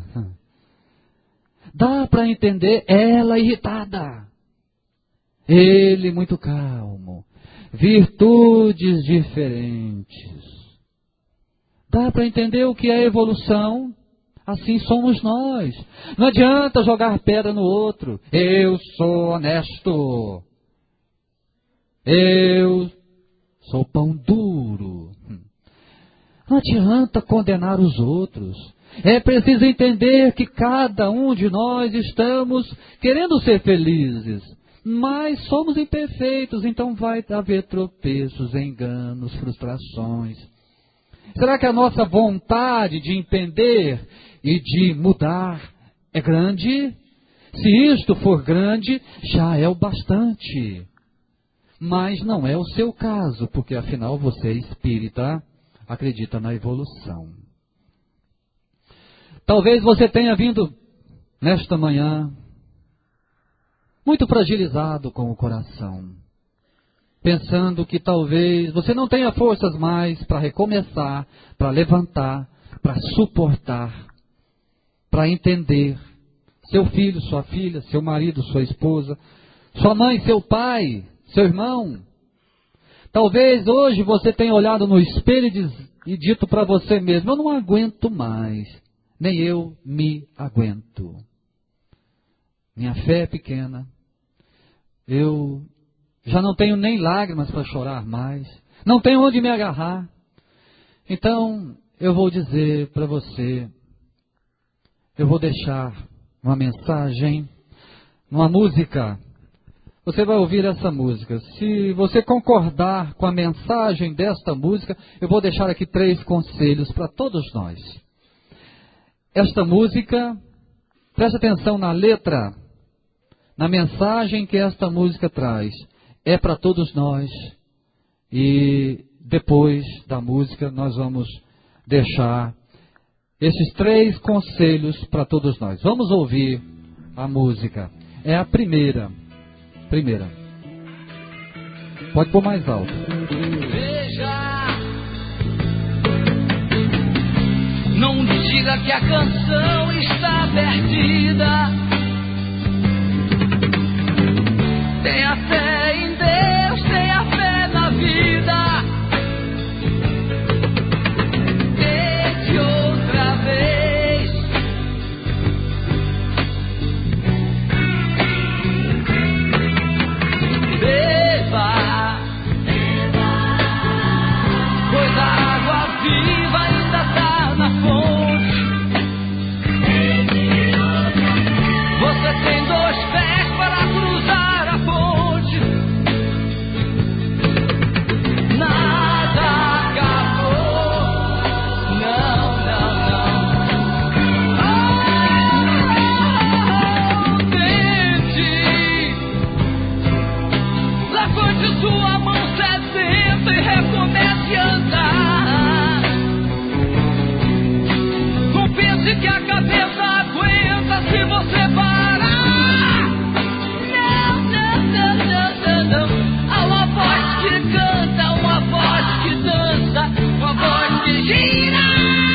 Dá para entender ela irritada. Ele muito calmo. Virtudes diferentes. Dá para entender o que é evolução? Assim somos nós. Não adianta jogar pedra no outro. Eu sou honesto. Eu sou pão duro. Não adianta condenar os outros. É preciso entender que cada um de nós estamos querendo ser felizes, mas somos imperfeitos, então vai haver tropeços, enganos, frustrações. Será que a nossa vontade de entender e de mudar é grande? Se isto for grande, já é o bastante. Mas não é o seu caso, porque afinal você é espírita, acredita na evolução. Talvez você tenha vindo nesta manhã muito fragilizado com o coração, pensando que talvez você não tenha forças mais para recomeçar, para levantar, para suportar, para entender seu filho, sua filha, seu marido, sua esposa, sua mãe, seu pai, seu irmão. Talvez hoje você tenha olhado no espelho e, diz, e dito para você mesmo: eu não aguento mais, nem eu me aguento. Minha fé é pequena, eu já não tenho nem lágrimas para chorar mais, não tenho onde me agarrar. Então eu vou dizer para você, eu vou deixar uma mensagem, uma música. Você vai ouvir essa música. Se você concordar com a mensagem desta música, eu vou deixar aqui três conselhos para todos nós. Esta música, preste atenção na letra, na mensagem que esta música traz. É para todos nós. E depois da música nós vamos deixar esses três conselhos para todos nós. Vamos ouvir a música. É a primeira. Primeira. Pode pôr mais alto. Veja, não diga que a canção está perdida. Tenha fé em Deus, tenha fé na vida. Tente outra vez. Beba, pois a água viva ainda está na fonte. Você tem dois pés para cruzar a ponte. Nada acabou. Não, não, não. Oh, tente. Levante sua mão sedenta e recomece a andar. Não pense que a cabeça aguenta se você parar. Não, não, não, não, não, não. Há uma voz que canta, uma voz que dança, uma voz que gira,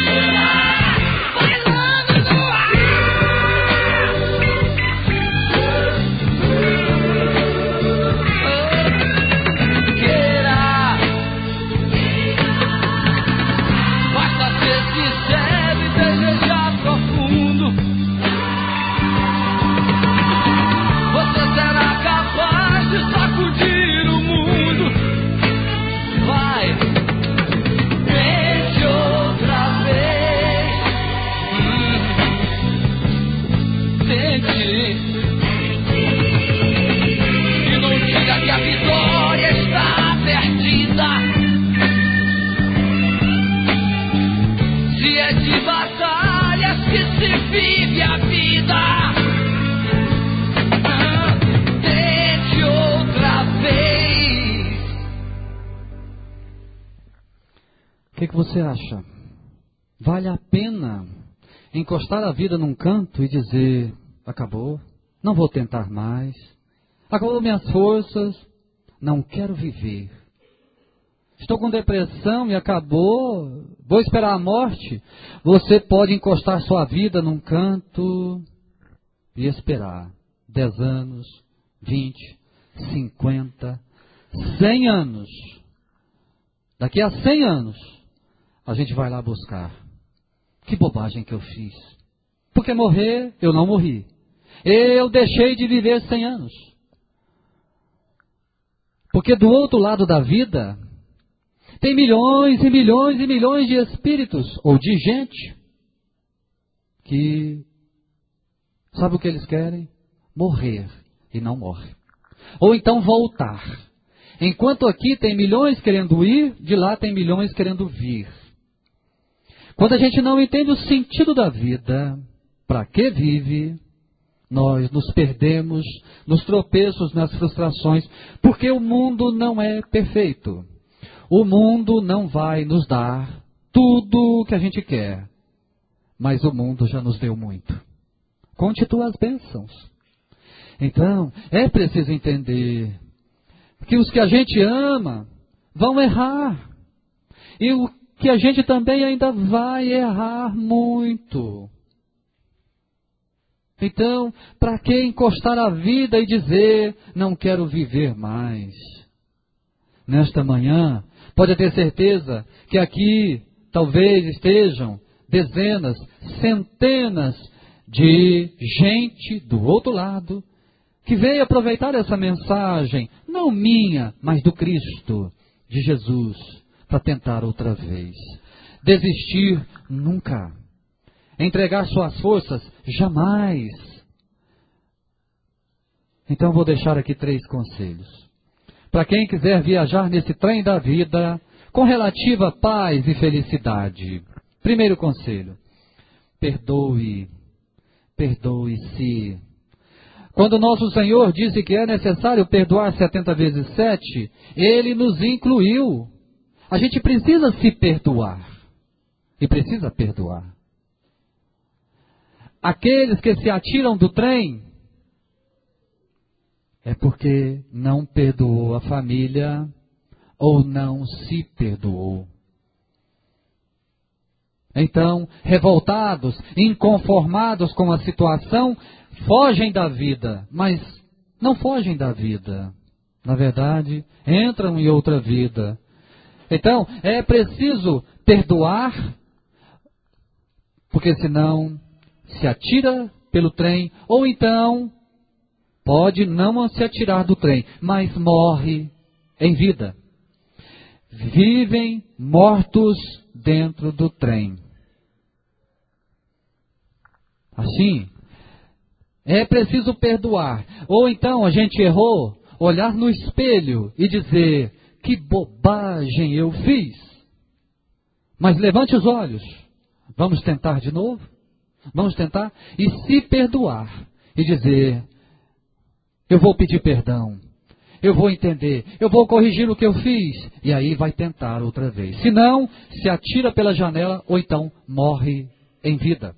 bailando no ar. Queira, basta ser sincero e desejar profundo. Você será capaz de sacudir o mundo. Vai, tente outra vez. Hum, Tente. E não diga que a vitória está perdida. Se é de batalhas que se vive a vida. Ah, Tente outra vez. O que, que você acha? Vale a pena encostar a vida num canto e dizer: acabou, não vou tentar mais, acabou minhas forças, não quero viver, estou com depressão e acabou, vou esperar a morte? Você pode encostar sua vida num canto e esperar dez anos, vinte, cinquenta, cem anos. Daqui a cem anos a gente vai lá buscar. Que bobagem que eu fiz. Porque morrer, eu não morri. Eu deixei de viver cem anos. Porque do outro lado da vida Tem milhões e milhões e milhões de espíritos, ou de gente, que sabe o que eles querem? Morrer e não morre. Ou então voltar. Enquanto aqui tem milhões querendo ir, de lá tem milhões querendo vir. Quando a gente não entende o sentido da vida, para que vive, nós nos perdemos nos tropeços, nas frustrações, porque o mundo não é perfeito. O mundo não vai nos dar tudo o que a gente quer, mas o mundo já nos deu muito. Conte tu as bênçãos. Então, é preciso entender que os que a gente ama vão errar. E o que a gente também ainda vai errar muito. Então, para que encostar a vida e dizer, não quero viver mais? Nesta manhã, pode ter certeza que aqui talvez estejam dezenas, centenas de gente do outro lado, que veio aproveitar essa mensagem, não minha, mas do Cristo, de Jesus, para tentar outra vez. Desistir nunca. Entregar suas forças jamais. Então vou deixar aqui três conselhos. Para quem quiser viajar nesse trem da vida, com relativa paz e felicidade. Primeiro conselho, perdoe, perdoe-se. Quando nosso Senhor disse que é necessário perdoar setenta vezes sete, Ele nos incluiu. A gente precisa se perdoar. E precisa perdoar. Aqueles que se atiram do trem, é porque não perdoou a família ou não se perdoou. Então, revoltados, inconformados com a situação, fogem da vida, mas não fogem da vida. Na verdade, entram em outra vida. Então, é preciso perdoar, porque senão se atira pelo trem, ou então pode não se atirar do trem, mas morre em vida. Vivem mortos dentro do trem. Assim, é preciso perdoar. Ou então a gente errou, olhar no espelho e dizer, que bobagem eu fiz. Mas levante os olhos. Vamos tentar de novo? Vamos tentar? E se perdoar. E dizer, eu vou pedir perdão. Eu vou entender. Eu vou corrigir o que eu fiz. E aí vai tentar outra vez. Se não, se atira pela janela ou então morre em vida.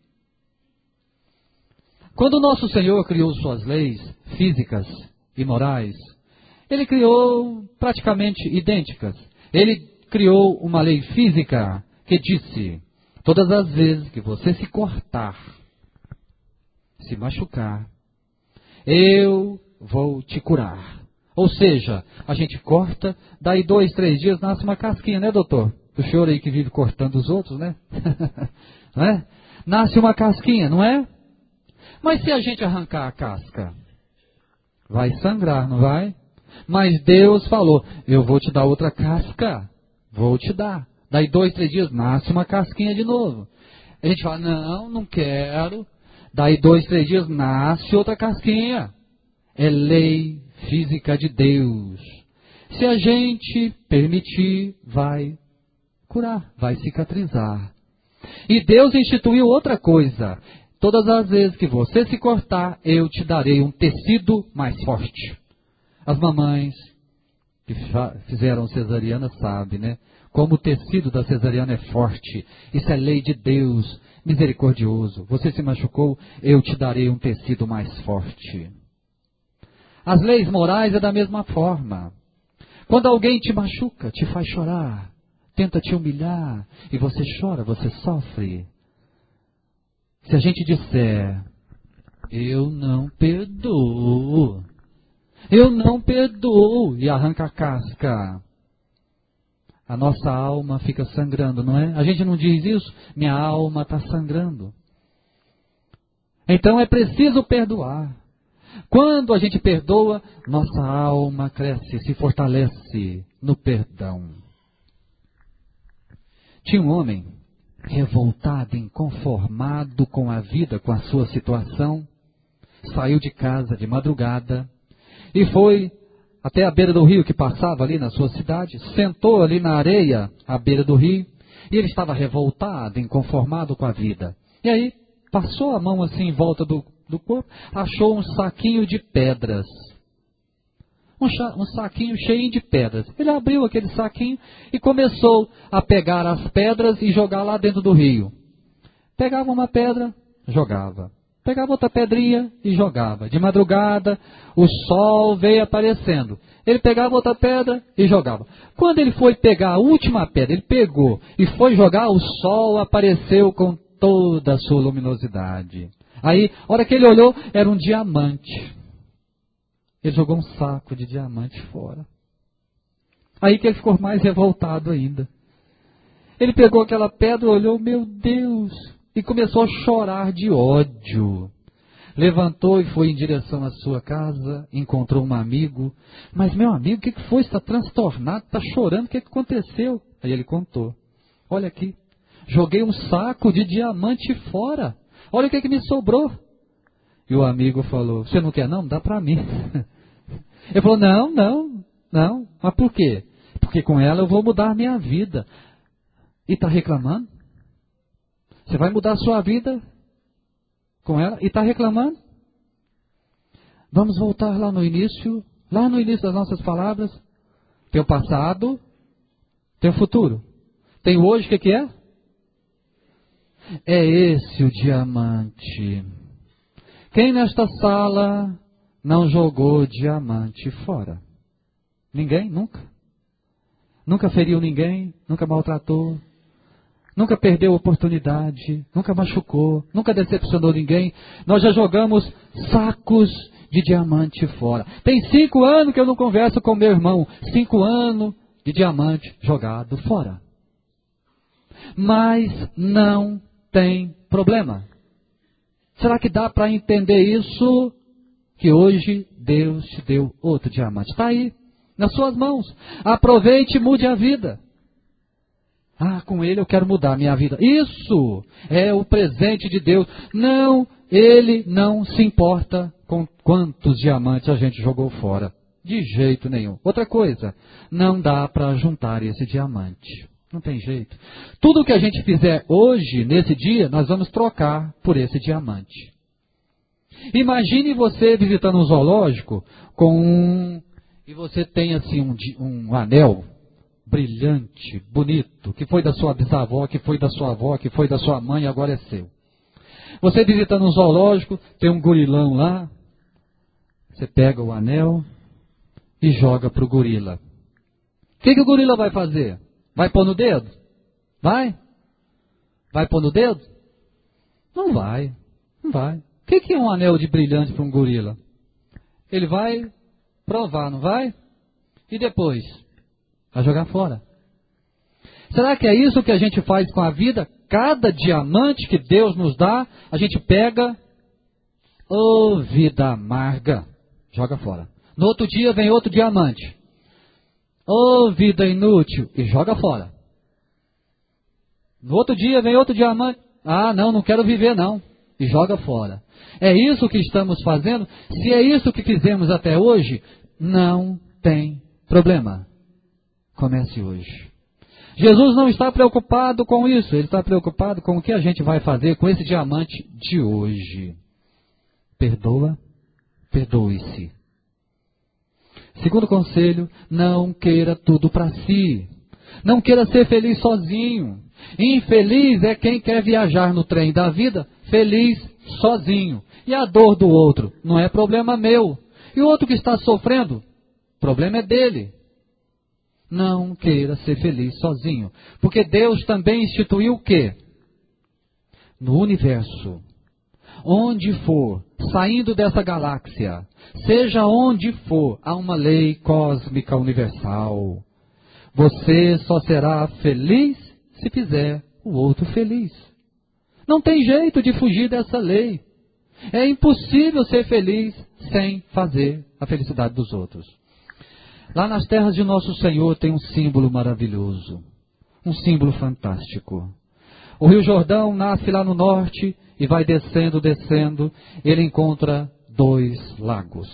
Quando o nosso Senhor criou suas leis físicas e morais, Ele criou praticamente idênticas. Ele criou uma lei física que disse, todas as vezes que você se cortar, se machucar, eu vou te curar. Ou seja, a gente corta, daí dois, três dias nasce uma casquinha, né, doutor? O senhor aí que vive cortando os outros, né? Não é? Nasce uma casquinha, não é? Mas se a gente arrancar a casca, vai sangrar, não vai? Mas Deus falou, eu vou te dar outra casca, vou te dar. Daí dois, três dias, nasce uma casquinha de novo. A gente fala, não, não quero. Daí dois, três dias, nasce outra casquinha. É lei física de Deus. Se a gente permitir, vai curar, vai cicatrizar. E Deus instituiu outra coisa. Todas as vezes que você se cortar, eu te darei um tecido mais forte. As mamães que fizeram cesariana sabem, né? Como o tecido da cesariana é forte. Isso é lei de Deus, misericordioso. Você se machucou, eu te darei um tecido mais forte. As leis morais é da mesma forma. Quando alguém te machuca, te faz chorar, tenta te humilhar, e você chora, você sofre. Se a gente disser, eu não perdoo, eu não perdoo, e arranca a casca, a nossa alma fica sangrando, não é? A gente não diz isso? Minha alma está sangrando. Então é preciso perdoar. Quando a gente perdoa, nossa alma cresce, se fortalece no perdão. Tinha um homem revoltado, inconformado com a vida, com a sua situação, saiu de casa de madrugada e foi até a beira do rio que passava ali na sua cidade, sentou ali na areia à beira do rio, e ele estava revoltado, inconformado com a vida. E aí passou a mão assim em volta do, do corpo, achou um saquinho de pedras. Um, um saquinho cheio de pedras. Ele abriu aquele saquinho e começou a pegar as pedras e jogar lá dentro do rio. Pegava uma pedra, jogava. Pegava outra pedrinha e jogava. De madrugada, o sol veio aparecendo. Ele pegava outra pedra e jogava. Quando ele foi pegar a última pedra, ele pegou e foi jogar, o sol apareceu com toda a sua luminosidade. Aí, a hora que ele olhou, era um diamante. Ele jogou um saco de diamante fora. Aí que ele ficou mais revoltado ainda. Ele pegou aquela pedra, olhou, meu Deus, e começou a chorar de ódio. Levantou e foi em direção à sua casa, encontrou um amigo. Mas meu amigo, o que foi? Está transtornado, está chorando, o que aconteceu? Aí ele contou. Olha aqui, joguei um saco de diamante fora. Olha o que, que me sobrou. E o amigo falou, você não quer não? Dá para mim. Ele falou, não, não, não. Mas por quê? Porque com ela eu vou mudar a minha vida. E está reclamando? Você vai mudar a sua vida com ela e está reclamando? Vamos voltar lá no início, lá no início das nossas palavras. Tem o passado, tem o futuro. Tem o hoje, o que, que é? É esse o diamante. Quem nesta sala não jogou diamante fora? Ninguém? Nunca? Nunca feriu ninguém? Nunca maltratou? Nunca perdeu oportunidade? Nunca machucou? Nunca decepcionou ninguém? Nós já jogamos sacos de diamante fora. Tem cinco anos que eu não converso com meu irmão. Cinco anos de diamante jogado fora. Mas não tem problema. Será que dá para entender isso? Que hoje Deus te deu outro diamante. Está aí, nas suas mãos. Aproveite e mude a vida. Ah, com ele eu quero mudar a minha vida. Isso é o presente de Deus. Não, ele não se importa com quantos diamantes a gente jogou fora. De jeito nenhum. Outra coisa, não dá para juntar esse diamante. Não tem jeito. Tudo que a gente fizer hoje, nesse dia, nós vamos trocar por esse diamante. Imagine você visitando um zoológico com um... E você tem assim um, um anel brilhante, bonito, que foi da sua bisavó, que foi da sua avó, que foi da sua mãe, agora é seu. Você visitando um zoológico, tem um gorilão lá. Você pega o anel e joga para o gorila. O que, que o gorila vai fazer? Vai pôr no dedo? Vai? Vai pôr no dedo? Não vai. Não vai. O que, que é um anel de brilhante para um gorila? Ele vai provar, não vai? E depois? Vai jogar fora. Será que é isso que a gente faz com a vida? Cada diamante que Deus nos dá, a gente pega, ô oh, vida amarga, joga fora. No outro dia vem outro diamante. Ô oh, vida inútil, e joga fora. No outro dia vem outro diamante. Ah, não, não quero viver não. E joga fora. É isso que estamos fazendo? Se é isso que fizemos até hoje, não tem problema. Comece hoje. Jesus não está preocupado com isso. Ele está preocupado com o que a gente vai fazer com esse diamante de hoje. Perdoa, perdoe-se. Segundo conselho, não queira tudo para si. Não queira ser feliz sozinho. Infeliz é quem quer viajar no trem da vida, feliz sozinho. E a dor do outro não é problema meu. E o outro que está sofrendo, problema é dele. Não queira ser feliz sozinho. Porque Deus também instituiu o quê? No universo, onde for, saindo dessa galáxia, seja onde for, há uma lei cósmica universal. Você só será feliz se fizer o outro feliz. Não tem jeito de fugir dessa lei. É impossível ser feliz sem fazer a felicidade dos outros. Lá nas terras de nosso Senhor tem um símbolo maravilhoso. Um símbolo fantástico. O Rio Jordão nasce lá no norte e vai descendo, descendo. Ele encontra dois lagos.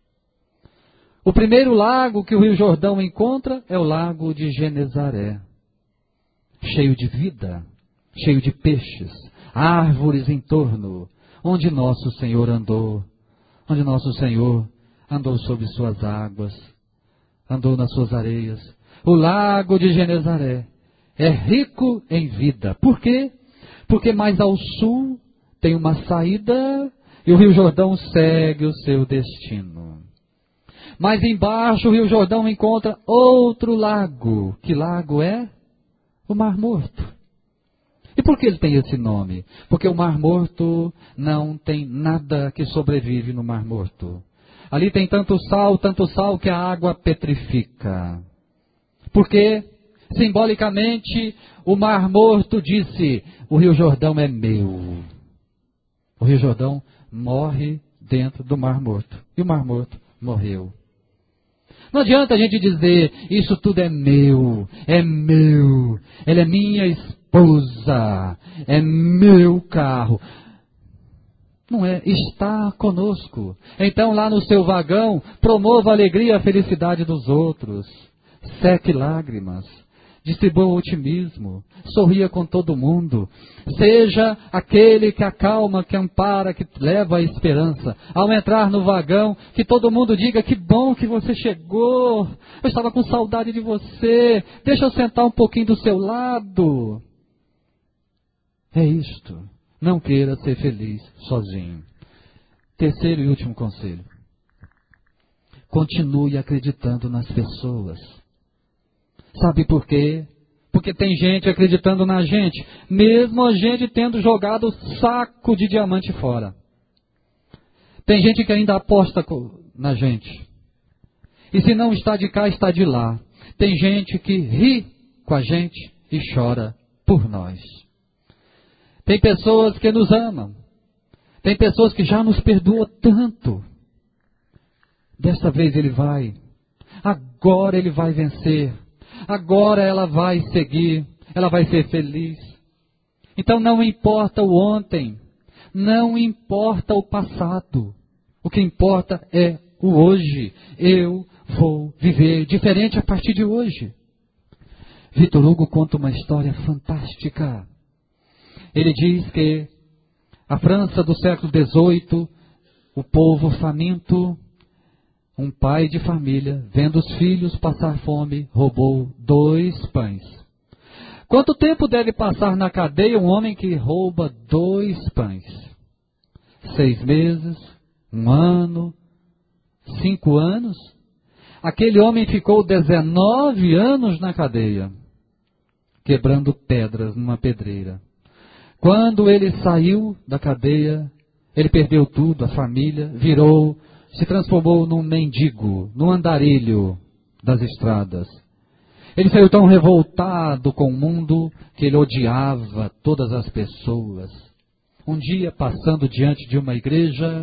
O primeiro lago que o Rio Jordão encontra é o lago de Genezaré. Cheio de vida, cheio de peixes, árvores em torno, onde nosso Senhor andou, onde nosso Senhor andou sobre suas águas, andou nas suas areias. O lago de Genezaré é rico em vida. Por quê? Porque mais ao sul tem uma saída e o Rio Jordão segue o seu destino. Mais embaixo o Rio Jordão encontra outro lago. Que lago é? O Mar Morto. E por que ele tem esse nome? Porque o Mar Morto não tem nada que sobrevive no Mar Morto. Ali tem tanto sal, tanto sal que a água petrifica. Porque, simbolicamente, o Mar Morto disse, o Rio Jordão é meu. O Rio Jordão morre dentro do Mar Morto. E o Mar Morto morreu. Não adianta a gente dizer, isso tudo é meu, é meu, ela é minha esposa, é meu carro. Não é, está conosco. Então lá no seu vagão, promova a alegria e a felicidade dos outros. Seque lágrimas, distribua otimismo, sorria com todo mundo. Seja aquele que acalma, que ampara, que leva a esperança. Ao entrar no vagão, que todo mundo diga, que bom que você chegou. Eu estava com saudade de você. Deixa eu sentar um pouquinho do seu lado. É isto. Não queira ser feliz sozinho. Terceiro e último conselho. Continue acreditando nas pessoas. Sabe por quê? Porque tem gente acreditando na gente, mesmo a gente tendo jogado saco de diamante fora. Tem gente que ainda aposta na gente. E se não está de cá, está de lá. Tem gente que ri com a gente e chora por nós. Tem pessoas que nos amam. Tem pessoas que já nos perdoam tanto. Desta vez ele vai. Agora ele vai vencer. Agora ela vai seguir, ela vai ser feliz. Então não importa o ontem, não importa o passado. O que importa é o hoje. Eu vou viver diferente a partir de hoje. Victor Hugo conta uma história fantástica. Ele diz que a França do século dezoito, o povo faminto, um pai de família, vendo os filhos passar fome, roubou dois pães. Quanto tempo deve passar na cadeia um homem que rouba dois pães? Seis meses? Um ano? Cinco anos? Aquele homem ficou dezenove anos na cadeia, quebrando pedras numa pedreira. Quando ele saiu da cadeia, ele perdeu tudo, a família, virou... se transformou num mendigo, num andarilho das estradas. Ele saiu tão revoltado com o mundo que ele odiava todas as pessoas. Um dia, passando diante de uma igreja,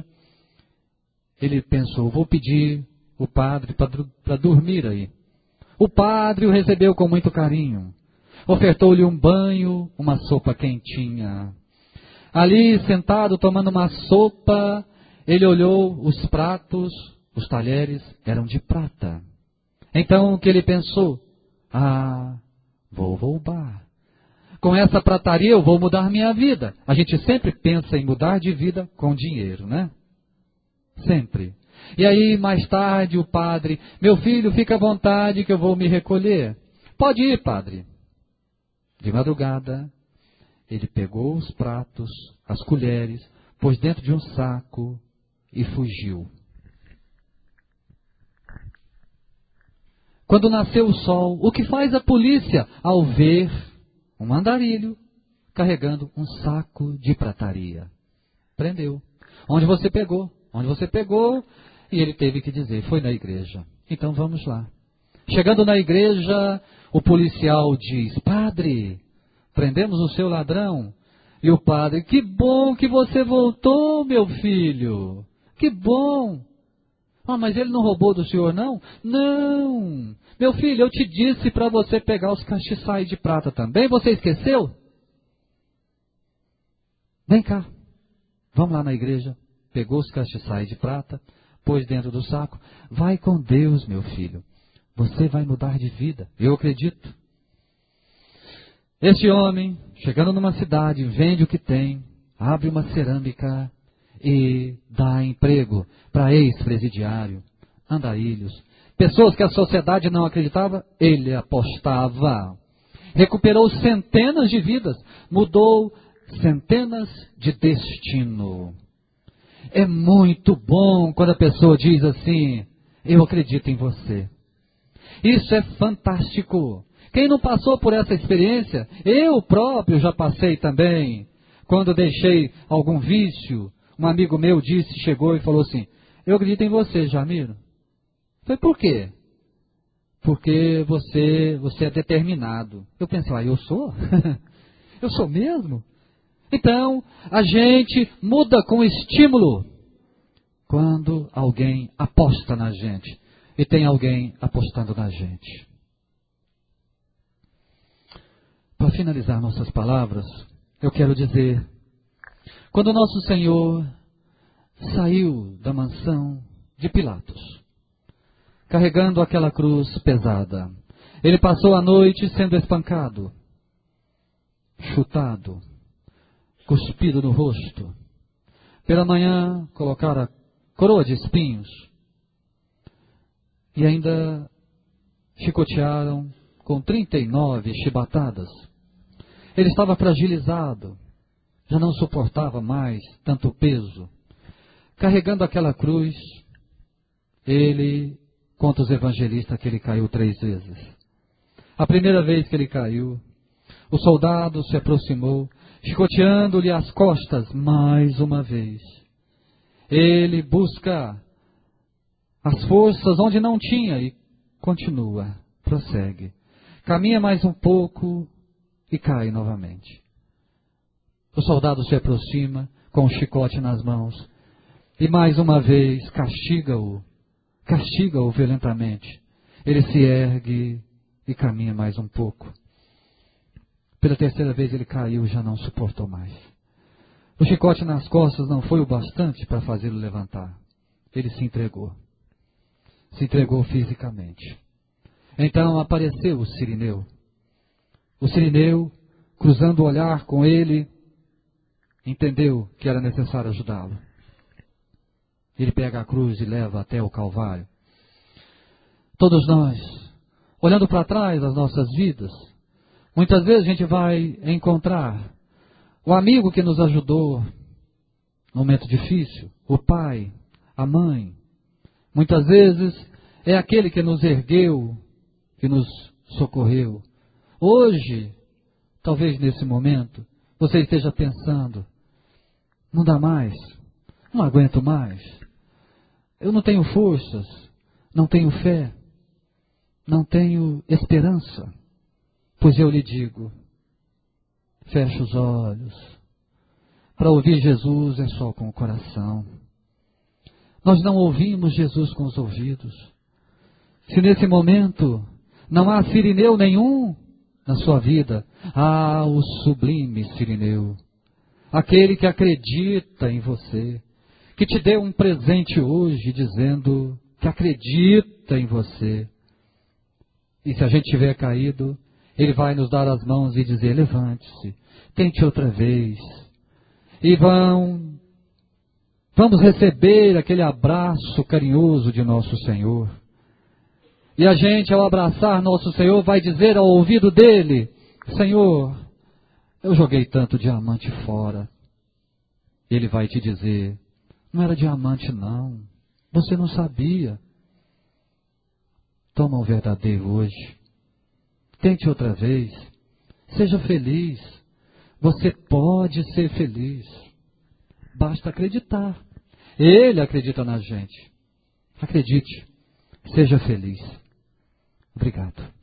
ele pensou, vou pedir o padre para dormir aí. O padre o recebeu com muito carinho. Ofertou-lhe um banho, uma sopa quentinha. Ali, sentado, tomando uma sopa, ele olhou os pratos, os talheres eram de prata. Então o que ele pensou? Ah, vou roubar. Com essa prataria eu vou mudar minha vida. A gente sempre pensa em mudar de vida com dinheiro, né? Sempre. E aí mais tarde o padre, meu filho, fica à vontade que eu vou me recolher. Pode ir, padre. De madrugada, ele pegou os pratos, as colheres, pôs dentro de um saco e fugiu. Quando nasceu o sol, o que faz a polícia ao ver um andarilho carregando um saco de prataria? Prendeu. Onde você pegou? Onde você pegou? E ele teve que dizer, foi na igreja. Então vamos lá. Chegando na igreja, o policial diz, padre, prendemos o seu ladrão. E o padre, que bom que você voltou, meu filho. Que bom. Ah, mas ele não roubou do senhor, não? Não. Meu filho, eu te disse para você pegar os castiçais de prata também, você esqueceu? Vem cá, vamos lá na igreja. Pegou os castiçais de prata, pôs dentro do saco. Vai com Deus, meu filho. Você vai mudar de vida. Eu acredito. Este homem, chegando numa cidade, vende o que tem, abre uma cerâmica e dá emprego para ex-presidiário, andarilhos, pessoas que a sociedade não acreditava, ele apostava. Recuperou centenas de vidas, mudou centenas de destino. É muito bom quando a pessoa diz assim, eu acredito em você. Isso é fantástico. Quem não passou por essa experiência, eu próprio já passei também. Quando deixei algum vício, um amigo meu disse, chegou e falou assim, eu acredito em você, Jamiro. Foi por quê? Porque você, você é determinado. Eu pensei, ah, eu sou? Eu sou mesmo? Então, a gente muda com estímulo quando alguém aposta na gente. E tem alguém apostando na gente. Para finalizar nossas palavras, eu quero dizer, quando nosso Senhor saiu da mansão de Pilatos, carregando aquela cruz pesada, ele passou a noite sendo espancado, chutado, cuspido no rosto. Pela manhã colocaram a coroa de espinhos e ainda chicotearam com trinta e nove chibatadas. Ele estava fragilizado, já não suportava mais tanto peso. Carregando aquela cruz, ele conta os evangelistas que ele caiu três vezes. A primeira vez que ele caiu, o soldado se aproximou, chicoteando-lhe as costas mais uma vez. Ele busca as forças onde não tinha e continua, prossegue. Caminha mais um pouco e cai novamente. O soldado se aproxima com o chicote nas mãos e mais uma vez castiga-o, castiga-o violentamente. Ele se ergue e caminha mais um pouco. Pela terceira vez ele caiu e já não suportou mais. O chicote nas costas não foi o bastante para fazê-lo levantar. Ele se entregou. Se entregou fisicamente. Então apareceu o Cirineu. O Cirineu, cruzando o olhar com ele, entendeu que era necessário ajudá-lo. Ele pega a cruz e leva até o Calvário. Todos nós, olhando para trás das nossas vidas, muitas vezes a gente vai encontrar o amigo que nos ajudou no momento difícil, o pai, a mãe. Muitas vezes é aquele que nos ergueu, que nos socorreu. Hoje, talvez nesse momento, você esteja pensando, não dá mais, não aguento mais, eu não tenho forças, não tenho fé, não tenho esperança. Pois eu lhe digo, feche os olhos. Para ouvir Jesus é só com o coração. Nós não ouvimos Jesus com os ouvidos. Se nesse momento não há Cirineu nenhum na sua vida, há o sublime Cirineu. Aquele que acredita em você, que te deu um presente hoje dizendo que acredita em você. E se a gente tiver caído, Ele vai nos dar as mãos e dizer, levante-se, tente outra vez. E vão, vamos receber aquele abraço carinhoso de nosso Senhor. E a gente, ao abraçar nosso Senhor, vai dizer ao ouvido dele, Senhor, eu joguei tanto diamante fora. Ele vai te dizer, não era diamante não, você não sabia. Toma o verdadeiro hoje. Tente outra vez. Seja feliz. Você pode ser feliz. Basta acreditar. Ele acredita na gente. Acredite. Seja feliz. Obrigado.